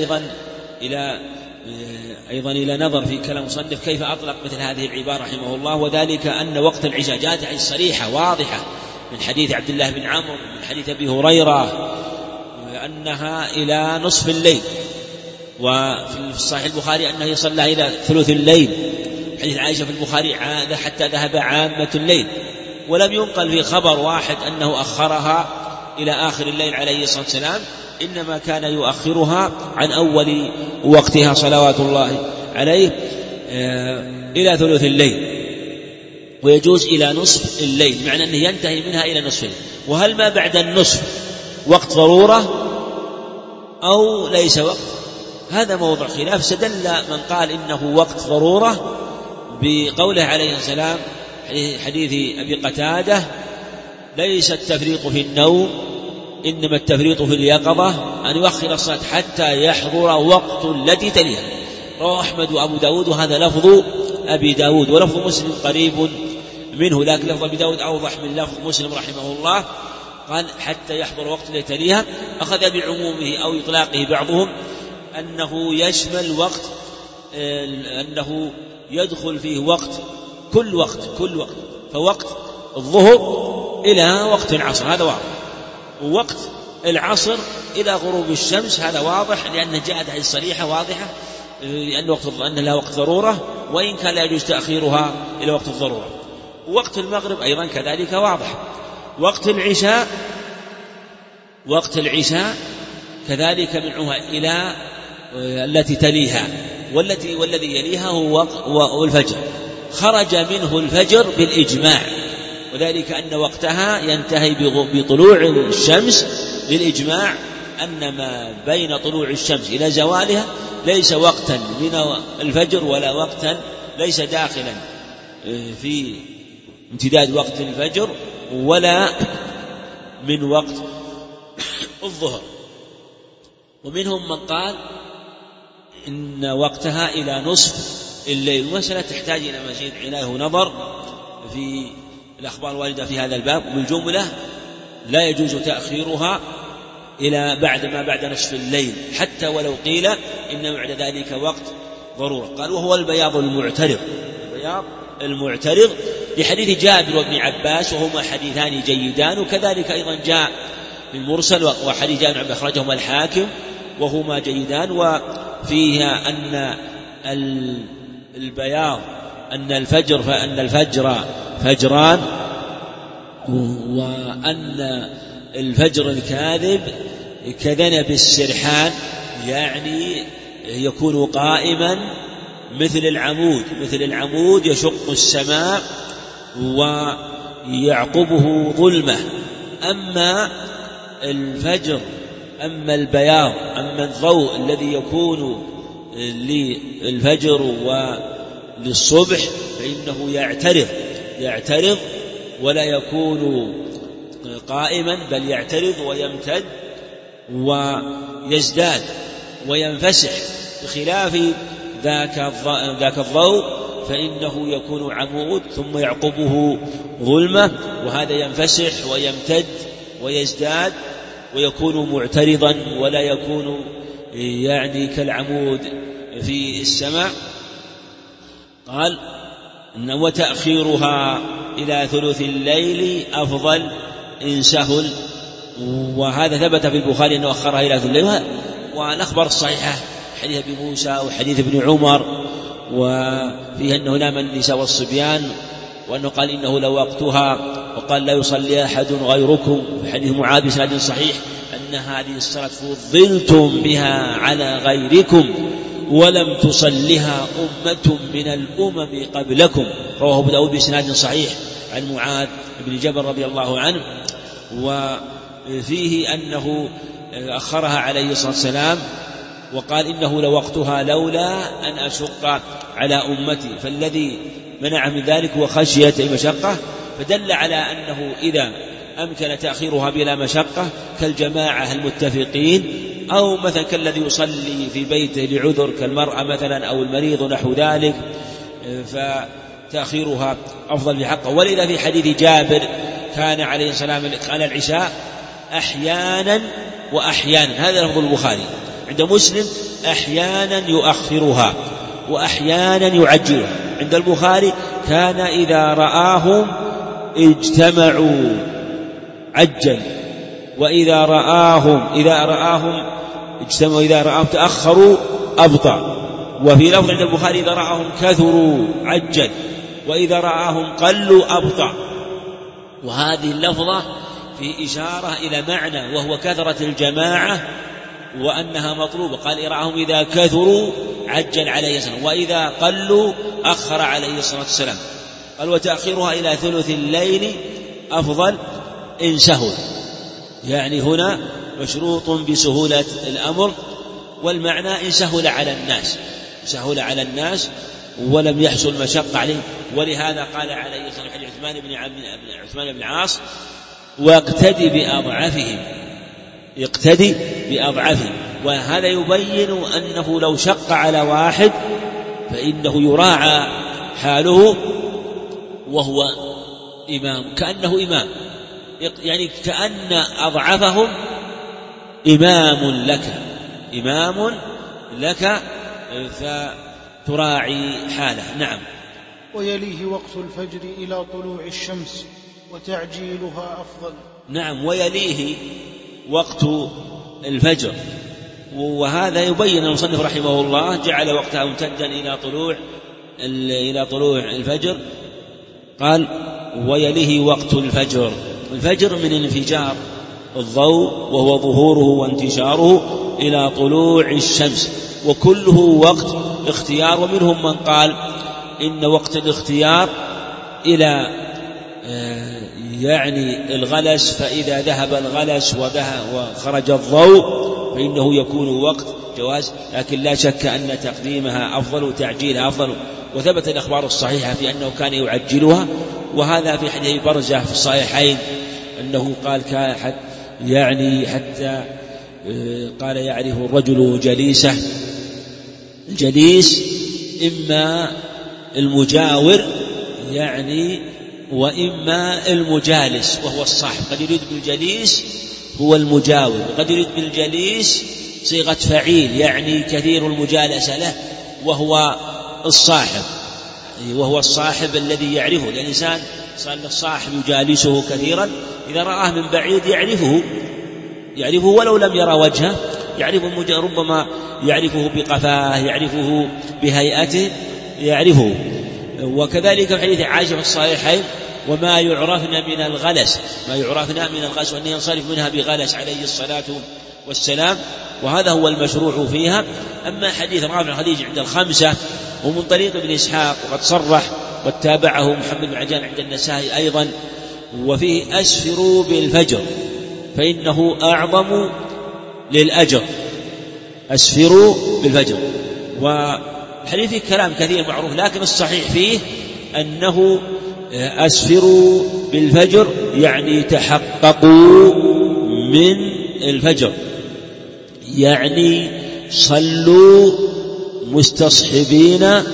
أيضا إلى نظر في كلام المصنف كيف أطلق مثل هذه العبارة رحمه الله، وذلك أن وقت العشاء جاءت صريحة واضحة من حديث عبد الله بن عمرو من حديث أبي هريرة أنها إلى نصف الليل، وفي صحيح البخاري أنه يصلى إلى ثلث الليل، حديث عائشة في البخاري حتى ذهب عامة الليل، ولم ينقل في خبر واحد أنه أخرها إلى آخر الليل عليه الصلاة والسلام، إنما كان يؤخرها عن أول وقتها صلوات الله عليه إلى ثلث الليل، ويجوز إلى نصف الليل، معنى أنه ينتهي منها إلى نصف الليل. وهل ما بعد النصف وقت ضرورة أو ليس وقت؟ هذا موضع خلاف. استدل من قال إنه وقت ضرورة بقوله عليه السلام حديث أبي قتادة ليس التفريط في النوم إنما التفريط في اليقظة، أن يؤخر الصلاة حتى يحضر وقت التي تليها. رواه أحمد وأبو داود، وهذا لفظ أبي داود، ولفظ مسلم قريب منه، لكن لفظ أبي داود أوضح من لفظ مسلم رحمه الله. قال حتى يحضر وقت التي تليها، أخذ بعمومه أو إطلاقه بعضهم أنه يشمل وقت، أنه يدخل فيه وقت كل وقت، فوقت الظهر إلى وقت العصر هذا واضح، ووقت العصر إلى غروب الشمس هذا واضح، لأن جاءت هذه الصريحة واضحة أن لها وقت ضرورة، وإن كان لا يجوز تأخيرها إلى وقت الضرورة. وقت المغرب أيضا كذلك واضح. وقت العشاء كذلك منعها إلى التي تليها، والذي يليها هو الفجر، خرج منه الفجر بالإجماع، وذلك أن وقتها ينتهي بطلوع الشمس بالإجماع، أن ما بين طلوع الشمس إلى زوالها ليس وقتا من الفجر ولا وقتا، ليس داخلا في امتداد وقت الفجر ولا من وقت الظهر. ومنهم من قال إن وقتها إلى نصف الليل. المسألة تحتاج إلى مزيد عناية ونظر في الأخبار الواردة في هذا الباب، وبالجملة لا يجوز تأخيرها إلى بعد نصف الليل، حتى ولو قيل إن بعد ذلك وقت ضرورة. قال وهو البياض المعترض لحديث جابر وابن عباس، وهما حديثان جيدان، وكذلك أيضا جاء بالمرسل وحديث جابر بن أخرجهما الحاكم وهما جيدان، وفيها أن البياض أن الفجر فجران، وأن الفجر الكاذب كذنب السرحان، يعني يكون قائما مثل العمود يشق السماء ويعقبه ظلمة. أما البياض، أما الضوء الذي يكون للفجر وللصبح فإنه يعترض ولا يكون قائما، بل يعترض ويمتد ويزداد وينفسح، بخلاف ذاك الضوء فإنه يكون عمود ثم يعقبه ظلمة، وهذا ينفسح ويمتد ويزداد ويكون معترضا ولا يكون يعني كالعمود في السماء. قال وتأخيرها إلى ثلث الليل أفضل إن سهل. وهذا ثبت في البخاري أنه أخرها إلى ثلث الليل. والأخبار الصحيحة حديث أبي موسى وحديث ابن عمر وفيه أنه نام النساء والصبيان، وأنه قال إنه لوقتها، وقال لا يصلي أحد غيركم. في حديث معاذ بسند صحيح أن هذه الصلاة فضلتم بها على غيركم ولم تصلها أمة من الأمم قبلكم. رواه أبو داود بسند صحيح عن معاذ بن جبل رضي الله عنه. وفيه أنه أخرها عليه الصلاة والسلام وقال إنه لوقتها لولا أن أشق على أمتي، فالذي منع من ذلك هو خشية المشقة، فدل على أنه إذا أمكن تأخيرها بلا مشقة كالجماعة المتفقين، أو مثلا كالذي يصلي في بيته لعذر كالمرأة مثلا أو المريض نحو ذلك، فتأخيرها أفضل بحقه. ولذا في حديث جابر كان عليه السلام قال العشاء أحيانا وأحيانا، هذا لفظ البخاري. عند مسلم أحيانا يؤخرها وأحيانا يعجلها. عند البخاري كان إذا رآهم اجتمعوا عجل، وإذا رآهم اجتمعوا، إذا رآهم تأخروا أبطأ. وفي لفظ عند البخاري إذا رآهم كثروا عجل، وإذا رآهم قلوا أبطأ. وهذه اللفظة في إشارة إلى معنى وهو كثرة الجماعة وأنها مطلوبة. قال إراهم إذا كثروا عجل عليه السلام، وإذا قلوا أخر عليه الصلاة والسلام. قال وتأخيرها إلى ثلث الليل أفضل إن سهل، يعني هنا مشروط بسهولة الأمر، والمعنى إن سهل على الناس ولم يحصل مشقة عليه. ولهذا قال عليه الصلاة والسلام عثمان بن عاص واقتدي بأضعفهم. وهذا يبين أنه لو شق على واحد فإنه يراعى حاله وهو إمام، كأنه إمام، يعني كأن أضعفهم إمام لك فتراعي حاله. نعم. ويليه وقت الفجر إلى طلوع الشمس وتعجيلها أفضل. نعم، ويليه وقت الفجر، وهذا يبين المصنف رحمه الله جعل وقتها ممتدا إلى طلوع الفجر. قال ويليه وقت الفجر من انفجار الضوء وهو ظهوره وانتشاره إلى طلوع الشمس، وكله وقت اختيار. ومنهم من قال إن وقت الاختيار إلى يعني الغلس، فإذا ذهب الغلس وخرج الضوء فإنه يكون وقت جواز، لكن لا شك أن تقديمها أفضل وتعجيلها أفضل. وثبت الأخبار الصحيحة في أنه كان يعجلها، وهذا في حديث برزة في الصحيحين أنه قال يعني حتى قال يعرف الرجل جليسه، الجليس إما المجاور يعني وإما المجالس وهو الصاحب. قد يريد بالجليس هو المجاور، وقد يريد بالجليس صيغة فعيل يعني كثير المجالسة له وهو الصاحب الذي يعرفه. الإنسان صار الصاحب يجالسه كثيرا، إذا رآه من بعيد يعرفه ولو لم يرى وجهه، يعرفه، ربما يعرفه بقفاه، يعرفه بهيئته، يعرفه. وكذلك في حديث عائشة في الصحيحين وما يعرفن من الغلس وأن ينصرف منها بغلس عليه الصلاة والسلام، وهذا هو المشروع فيها. أما حديث رافع الخديج عند الخمسة ومن طريق ابن إسحاق وقد صرح واتبعه محمد بن عجلان عند النسائي أيضا، وفيه أسفروا بالفجر فإنه أعظم للأجر. أسفروا بالفجر، والحديث فيه كلام كثير معروف، لكن الصحيح فيه أنه أسفروا بالفجر يعني تحققوا من الفجر، يعني صلوا مستصحبين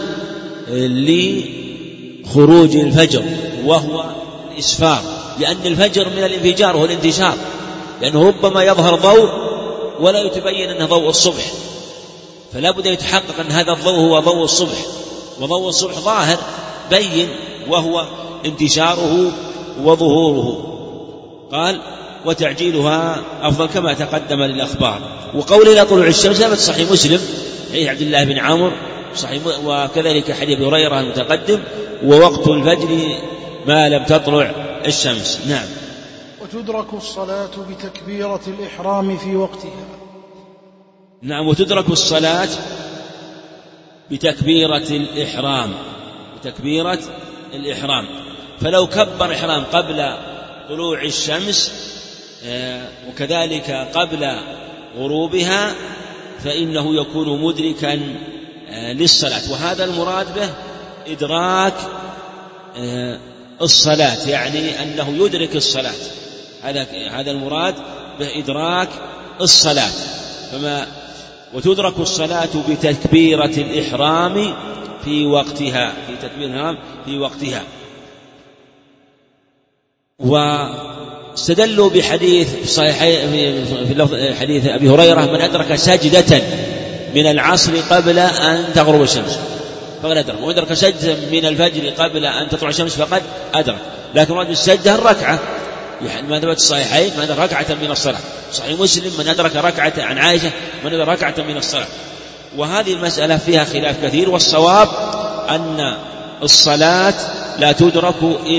لخروج الفجر وهو الإسفار، لأن الفجر من الانفجار وهو الانتشار، لأنه ربما يظهر ضوء ولا يتبين أنه ضوء الصبح، فلا بد يتحقق أن هذا الضوء هو ضوء الصبح، وضوء الصبح ظاهر بين وهو انتشاره وظهوره. قال وتعجيلها أفضل كما تقدم للأخبار. وقوله إلى طلوع الشمس ثبت صحيح مسلم حديث عبد الله بن عمرو وكذلك حديث أبي هريرة المتقدم ووقت الفجر ما لم تطلع الشمس. نعم. وتدرك الصلاة بتكبيرة الإحرام في وقتها. نعم. وتدرك الصلاة بتكبيرة الإحرام فلو كبر إحرام قبل طلوع الشمس وكذلك قبل غروبها فإنه يكون مدركا للصلاة. وهذا المراد به إدراك الصلاة، يعني أنه يدرك الصلاة، هذا المراد به إدراك الصلاة. وتدرك الصلاة بتكبيرة الإحرام في وقتها، واستدلوا بحديث صحيح في حديث أبي هريرة من أدرك سجدة من العصر قبل أن تغرب الشمس فقد أدرك، وأدرك سجدة من الفجر قبل أن تطلع الشمس فقد أدرك. لكن رجل السجدة الركعة ما ثبت الصحيحين من أدرك ركعة من الصلاة. صحيح مسلم من أدرك ركعة عن عائشة من أدرك ركعة من الصلاة. وهذه المسألة فيها خلاف كثير، والصواب أن الصلاة لا تدرك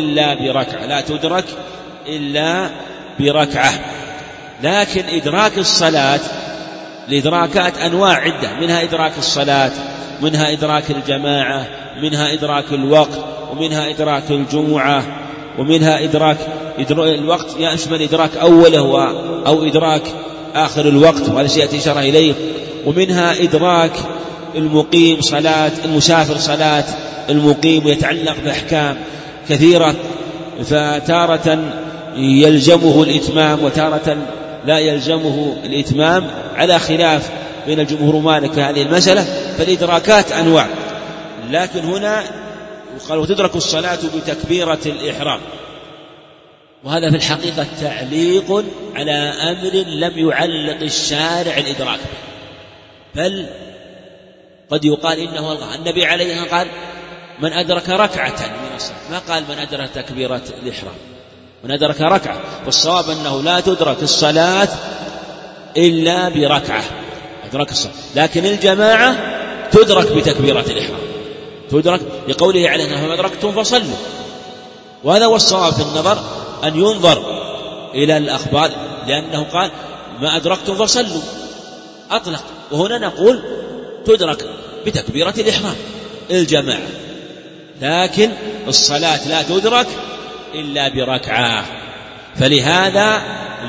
إلا بركعة. لكن إدراك الصلاة الإدراكات أنواع عدة، منها إدراك الصلاة، منها إدراك الجماعة، منها إدراك الوقت، ومنها إدراك الجمعة، ومنها إدراك الوقت يشمل إدراك أوله أو إدراك آخر الوقت، وهذا سيأتي إشارة إليه. ومنها إدراك المقيم صلاة المسافر صلاة المقيم، ويتعلق بأحكام كثيرة، فتارة يلزمه الإتمام وتارة لا يلزمه الإتمام، على خلاف بين الجمهور ومالك في هذه المسألة. فالإدراكات أنواع، لكن هنا قال وتدرك الصلاة بتكبيرة الإحرام، وهذا في الحقيقة تعليق على أمر لم يعلق الشارع الإدراك به، بل قد يقال إنه النبي عليه الصلاة والسلام قال من أدرك ركعة من الصلاة، ما قال من أدرك تكبيرة الإحرام، من أدرك ركعة. والصواب أنه لا تدرك الصلاة إلا بركعة، أدرك الصلاة. لكن الجماعة تدرك بتكبيرة الإحرام، تدرك لقوله عليه فما أدركتم فصلوا. وهذا هو الصواب في النظر، أن ينظر إلى الأخبار، لأنه قال ما أدركتم فصلوا أطلق. وهنا نقول تدرك بتكبيرة الإحرام الجماعة، لكن الصلاة لا تدرك إلا بركعة. فلهذا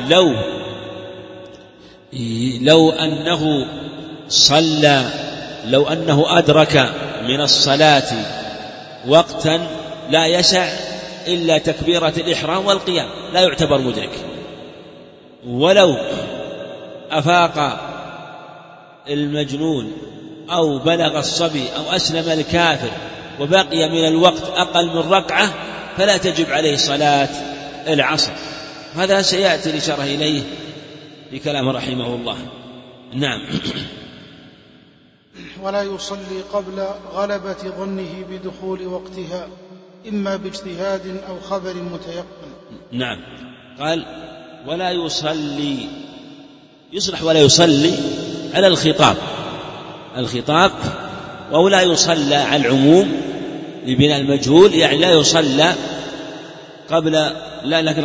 لو أنه أدرك من الصلاة وقتا لا يسع إلا تكبيرة الإحرام والقيام لا يعتبر مدرك. ولو أفاق المجنون أو بلغ الصبي أو أسلم الكافر وبقي من الوقت أقل من ركعة فلا تجب عليه صلاة العصر. هذا سيأتي الإشارة إليه بكلام رحمه الله. نعم. ولا يصلي قبل غلبة ظنه بدخول وقتها إما باجتهاد أو خبر متيقن. نعم. قال ولا يصلي، يصلح ولا يصلي على الخطاب وهو لا يصلى على العموم لبناء المجهول، يعني لا يصلى قبل لكن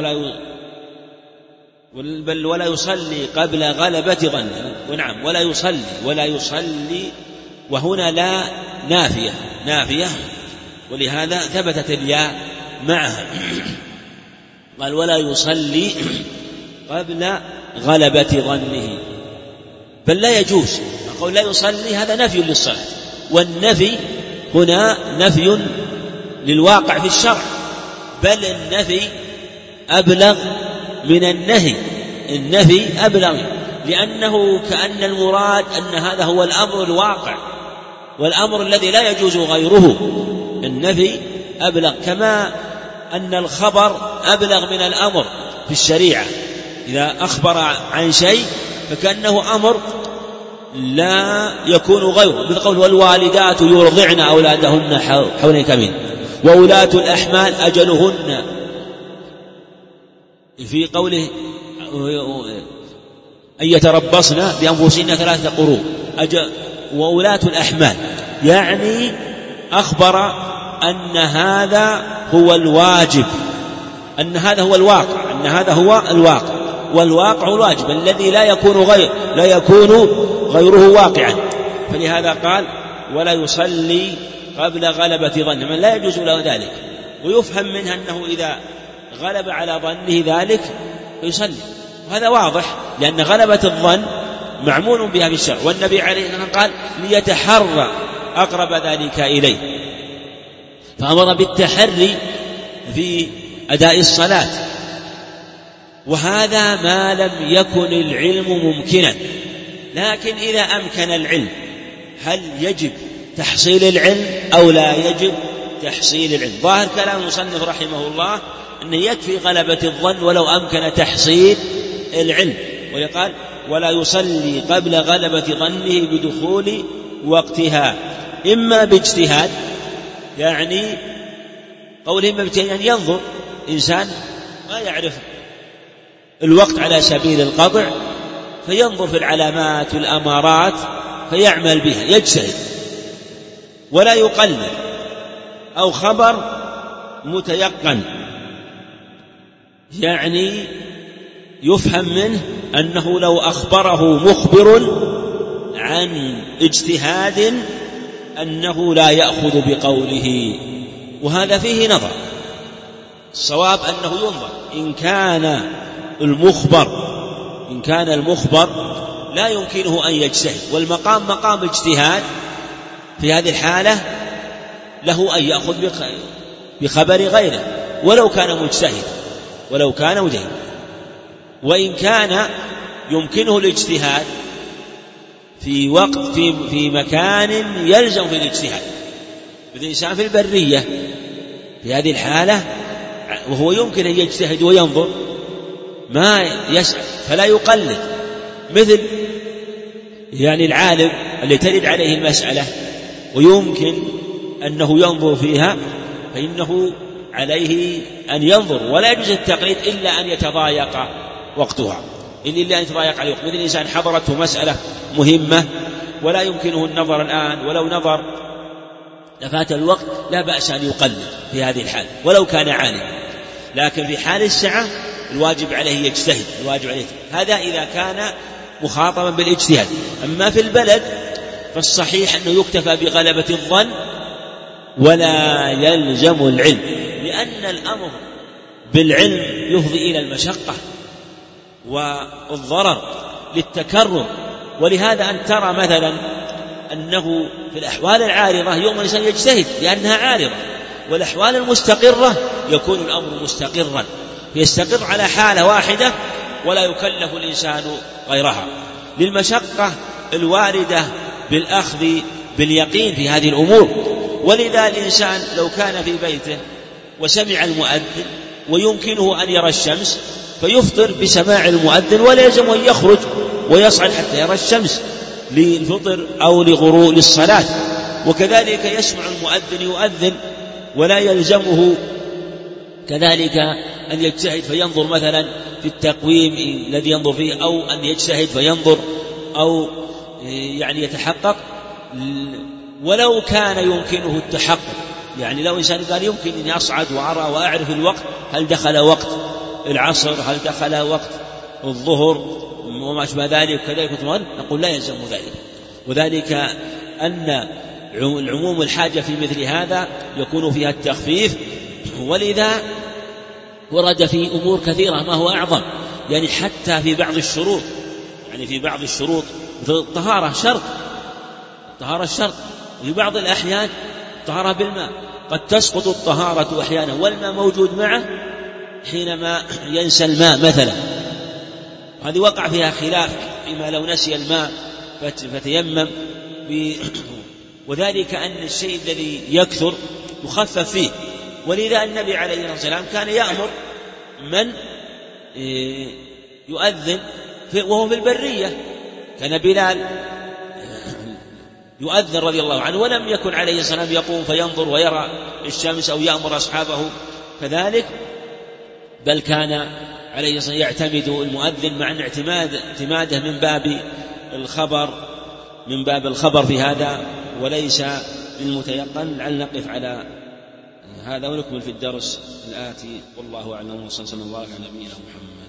بل ولا يصلي قبل غلبة ظنه. ونعم ولا يصلي وهنا لا نافية ولهذا ثبتت الياء معها. قال ولا يصلي قبل غلبة ظنه، بل لا يجوز. قول لا يصلي هذا نفي للصلاة، والنفي هنا نفي للواقع في الشرع، بل النفي أبلغ من النهي. النفي أبلغ لأنه كأن المراد أن هذا هو الأمر الواقع والأمر الذي لا يجوز غيره. النفي أبلغ، كما أن الخبر أبلغ من الأمر في الشريعة. إذا أخبر عن شيء فكأنه أمر لا يكون غيره، بالقول والوالدات يرضعن أولادهن حولين كاملين وأولاة الأحمال أجلهن، في قوله أن يتربصن بأنفسهن 3 قروء وأولاة الأحمال، يعني أخبر أن هذا هو الواجب، أن هذا هو الواقع، أن هذا هو الواقع، والواقع الواجب الذي لا يكون غيره واقعا. فلهذا قال ولا يصلي قبل غلبة ظنه، من لا يجوز له ذلك، ويفهم منها أنه إذا غلب على ظنه ذلك يصلي، وهذا واضح لأن غلبة الظن معمول بها في الشرع، والنبي عليه الصلاة والسلام قال ليتحرى أقرب ذلك إليه، فأمر بالتحري في أداء الصلاة، وهذا ما لم يكن العلم ممكنا. لكن إذا أمكن العلم هل يجب تحصيل العلم أو لا يجب تحصيل العلم؟ ظاهر كلام المصنف رحمه الله أن يكفي غلبة الظن ولو أمكن تحصيل العلم، ويقال ولا يصلي قبل غلبة ظنه بدخول وقتها، إما باجتهاد، يعني قولهم باجتهاد يعني ينظر إنسان ما يعرف الوقت على سبيل القطع فينظر في العلامات والأمارات فيعمل بها يجتهد ولا يقلد، أو خبر متيقن يعني يفهم منه أنه لو أخبره مخبر عن اجتهاد أنه لا يأخذ بقوله، وهذا فيه نظر. الصواب أنه ينظر إن كان المخبر لا يمكنه أن يجتهد والمقام مقام اجتهاد، في هذه الحالة له أن يأخذ بخبر غيره ولو كان مجتهدا. وإن كان يمكنه الاجتهاد في وقت في مكان يلزم في الاجتهاد، مثل الإنسان في البرية، في هذه الحالة وهو يمكن أن يجتهد وينظر ما يسأل فلا يقلد، مثل يعني العالم اللي ترد عليه المسألة ويمكن أنه ينظر فيها فإنه عليه أن ينظر، ولا يجوز التقليد إلا أن يتضايق وقتها، مثل الإنسان حضرته مسألة مهمة ولا يمكنه النظر الآن، ولو نظر لفات الوقت لا بأس أن يقلد في هذه الحال ولو كان عالما، لكن في حال السعة الواجب عليه يجتهد، هذا إذا كان مخاطبا بالاجتهاد. أما في البلد فالصحيح أنه يكتفى بغلبة الظن ولا يلزم العلم، لأن الأمر بالعلم يفضي إلى المشقة والضرر للتكرر. ولهذا أن ترى مثلا أنه في الأحوال العارضة يؤمر الإنسان يجتهد لأنها عارضة، والأحوال المستقرة يكون الأمر مستقرا فيستقر على حالة واحدة ولا يكلف الإنسان غيرها، للمشقة الواردة بالأخذ باليقين في هذه الأمور. ولذا الإنسان لو كان في بيته وسمع المؤذن ويمكنه أن يرى الشمس فيفطر بسماع المؤذن ولا يلزم أن يخرج ويصعد حتى يرى الشمس للفطر أو للصلاة، وكذلك يسمع المؤذن يؤذن ولا يلزمه كذلك أن يجتهد فينظر مثلا في التقويم الذي ينظر فيه، أو أن يجتهد فينظر أو يعني يتحقق ولو كان يمكنه التحقق. يعني لو إنسان قال يمكن أن أصعد وأرى وأعرف الوقت، هل دخل وقت العصر، هل دخل وقت الظهر وما أشبه ذلك، كذلك نقول لا يلزم ذلك. وذلك أن العموم الحاجة في مثل هذا يكون فيها التخفيف، ولذا ورد في أمور كثيرة ما هو أعظم، يعني حتى في بعض الشروط، مثل الطهارة شرط، وفي بعض الأحيان الطهارة بالماء قد تسقط الطهارة أحيانا والماء موجود معه حينما ينسى الماء مثلا، هذه وقع فيها خلاف فيما لو نسي الماء فتيمم وذلك أن الشيء الذي يكثر يخفف فيه. ولذا النبي عليه الصلاة والسلام كان يأمر من يؤذن وهو في البرية، كان بلال يؤذن رضي الله عنه، ولم يكن عليه السلام يقوم فينظر ويرى الشمس أو يأمر أصحابه كذلك، بل كان عليه الصلاة والسلام يعتمد المؤذن مع اعتماده من باب الخبر في هذا وليس للمتيقن. لعل نقف على هذا ونكمل في الدرس الآتي، والله أعلم، وصلى الله على نبينا محمد.